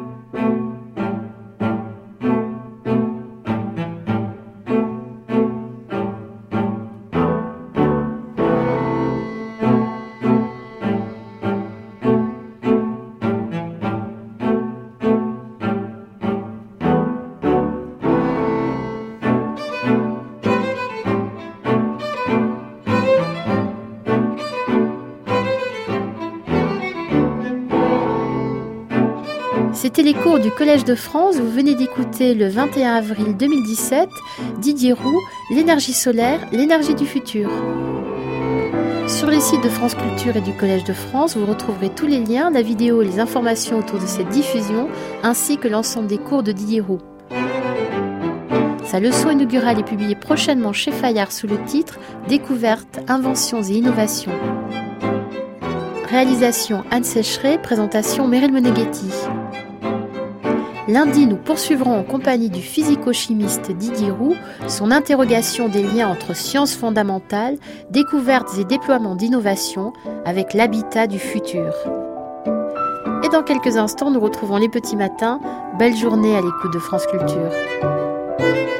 C'était les cours du Collège de France. Vous venez d'écouter le 21 avril 2017 Didier Roux, l'énergie solaire, l'énergie du futur. Sur les sites de France Culture et du Collège de France, vous retrouverez tous les liens, la vidéo et les informations autour de cette diffusion, ainsi que l'ensemble des cours de Didier Roux. Sa leçon inaugurale est publiée prochainement chez Fayard sous le titre « Découvertes, inventions et innovations ». Réalisation Anne Sécheret, présentation Meryl Moneghetti. Lundi, nous poursuivrons en compagnie du physico-chimiste Didier Roux son interrogation des liens entre sciences fondamentales, découvertes et déploiements d'innovation avec l'habitat du futur. Et dans quelques instants, nous retrouvons les petits matins. Belle journée à l'écoute de France Culture.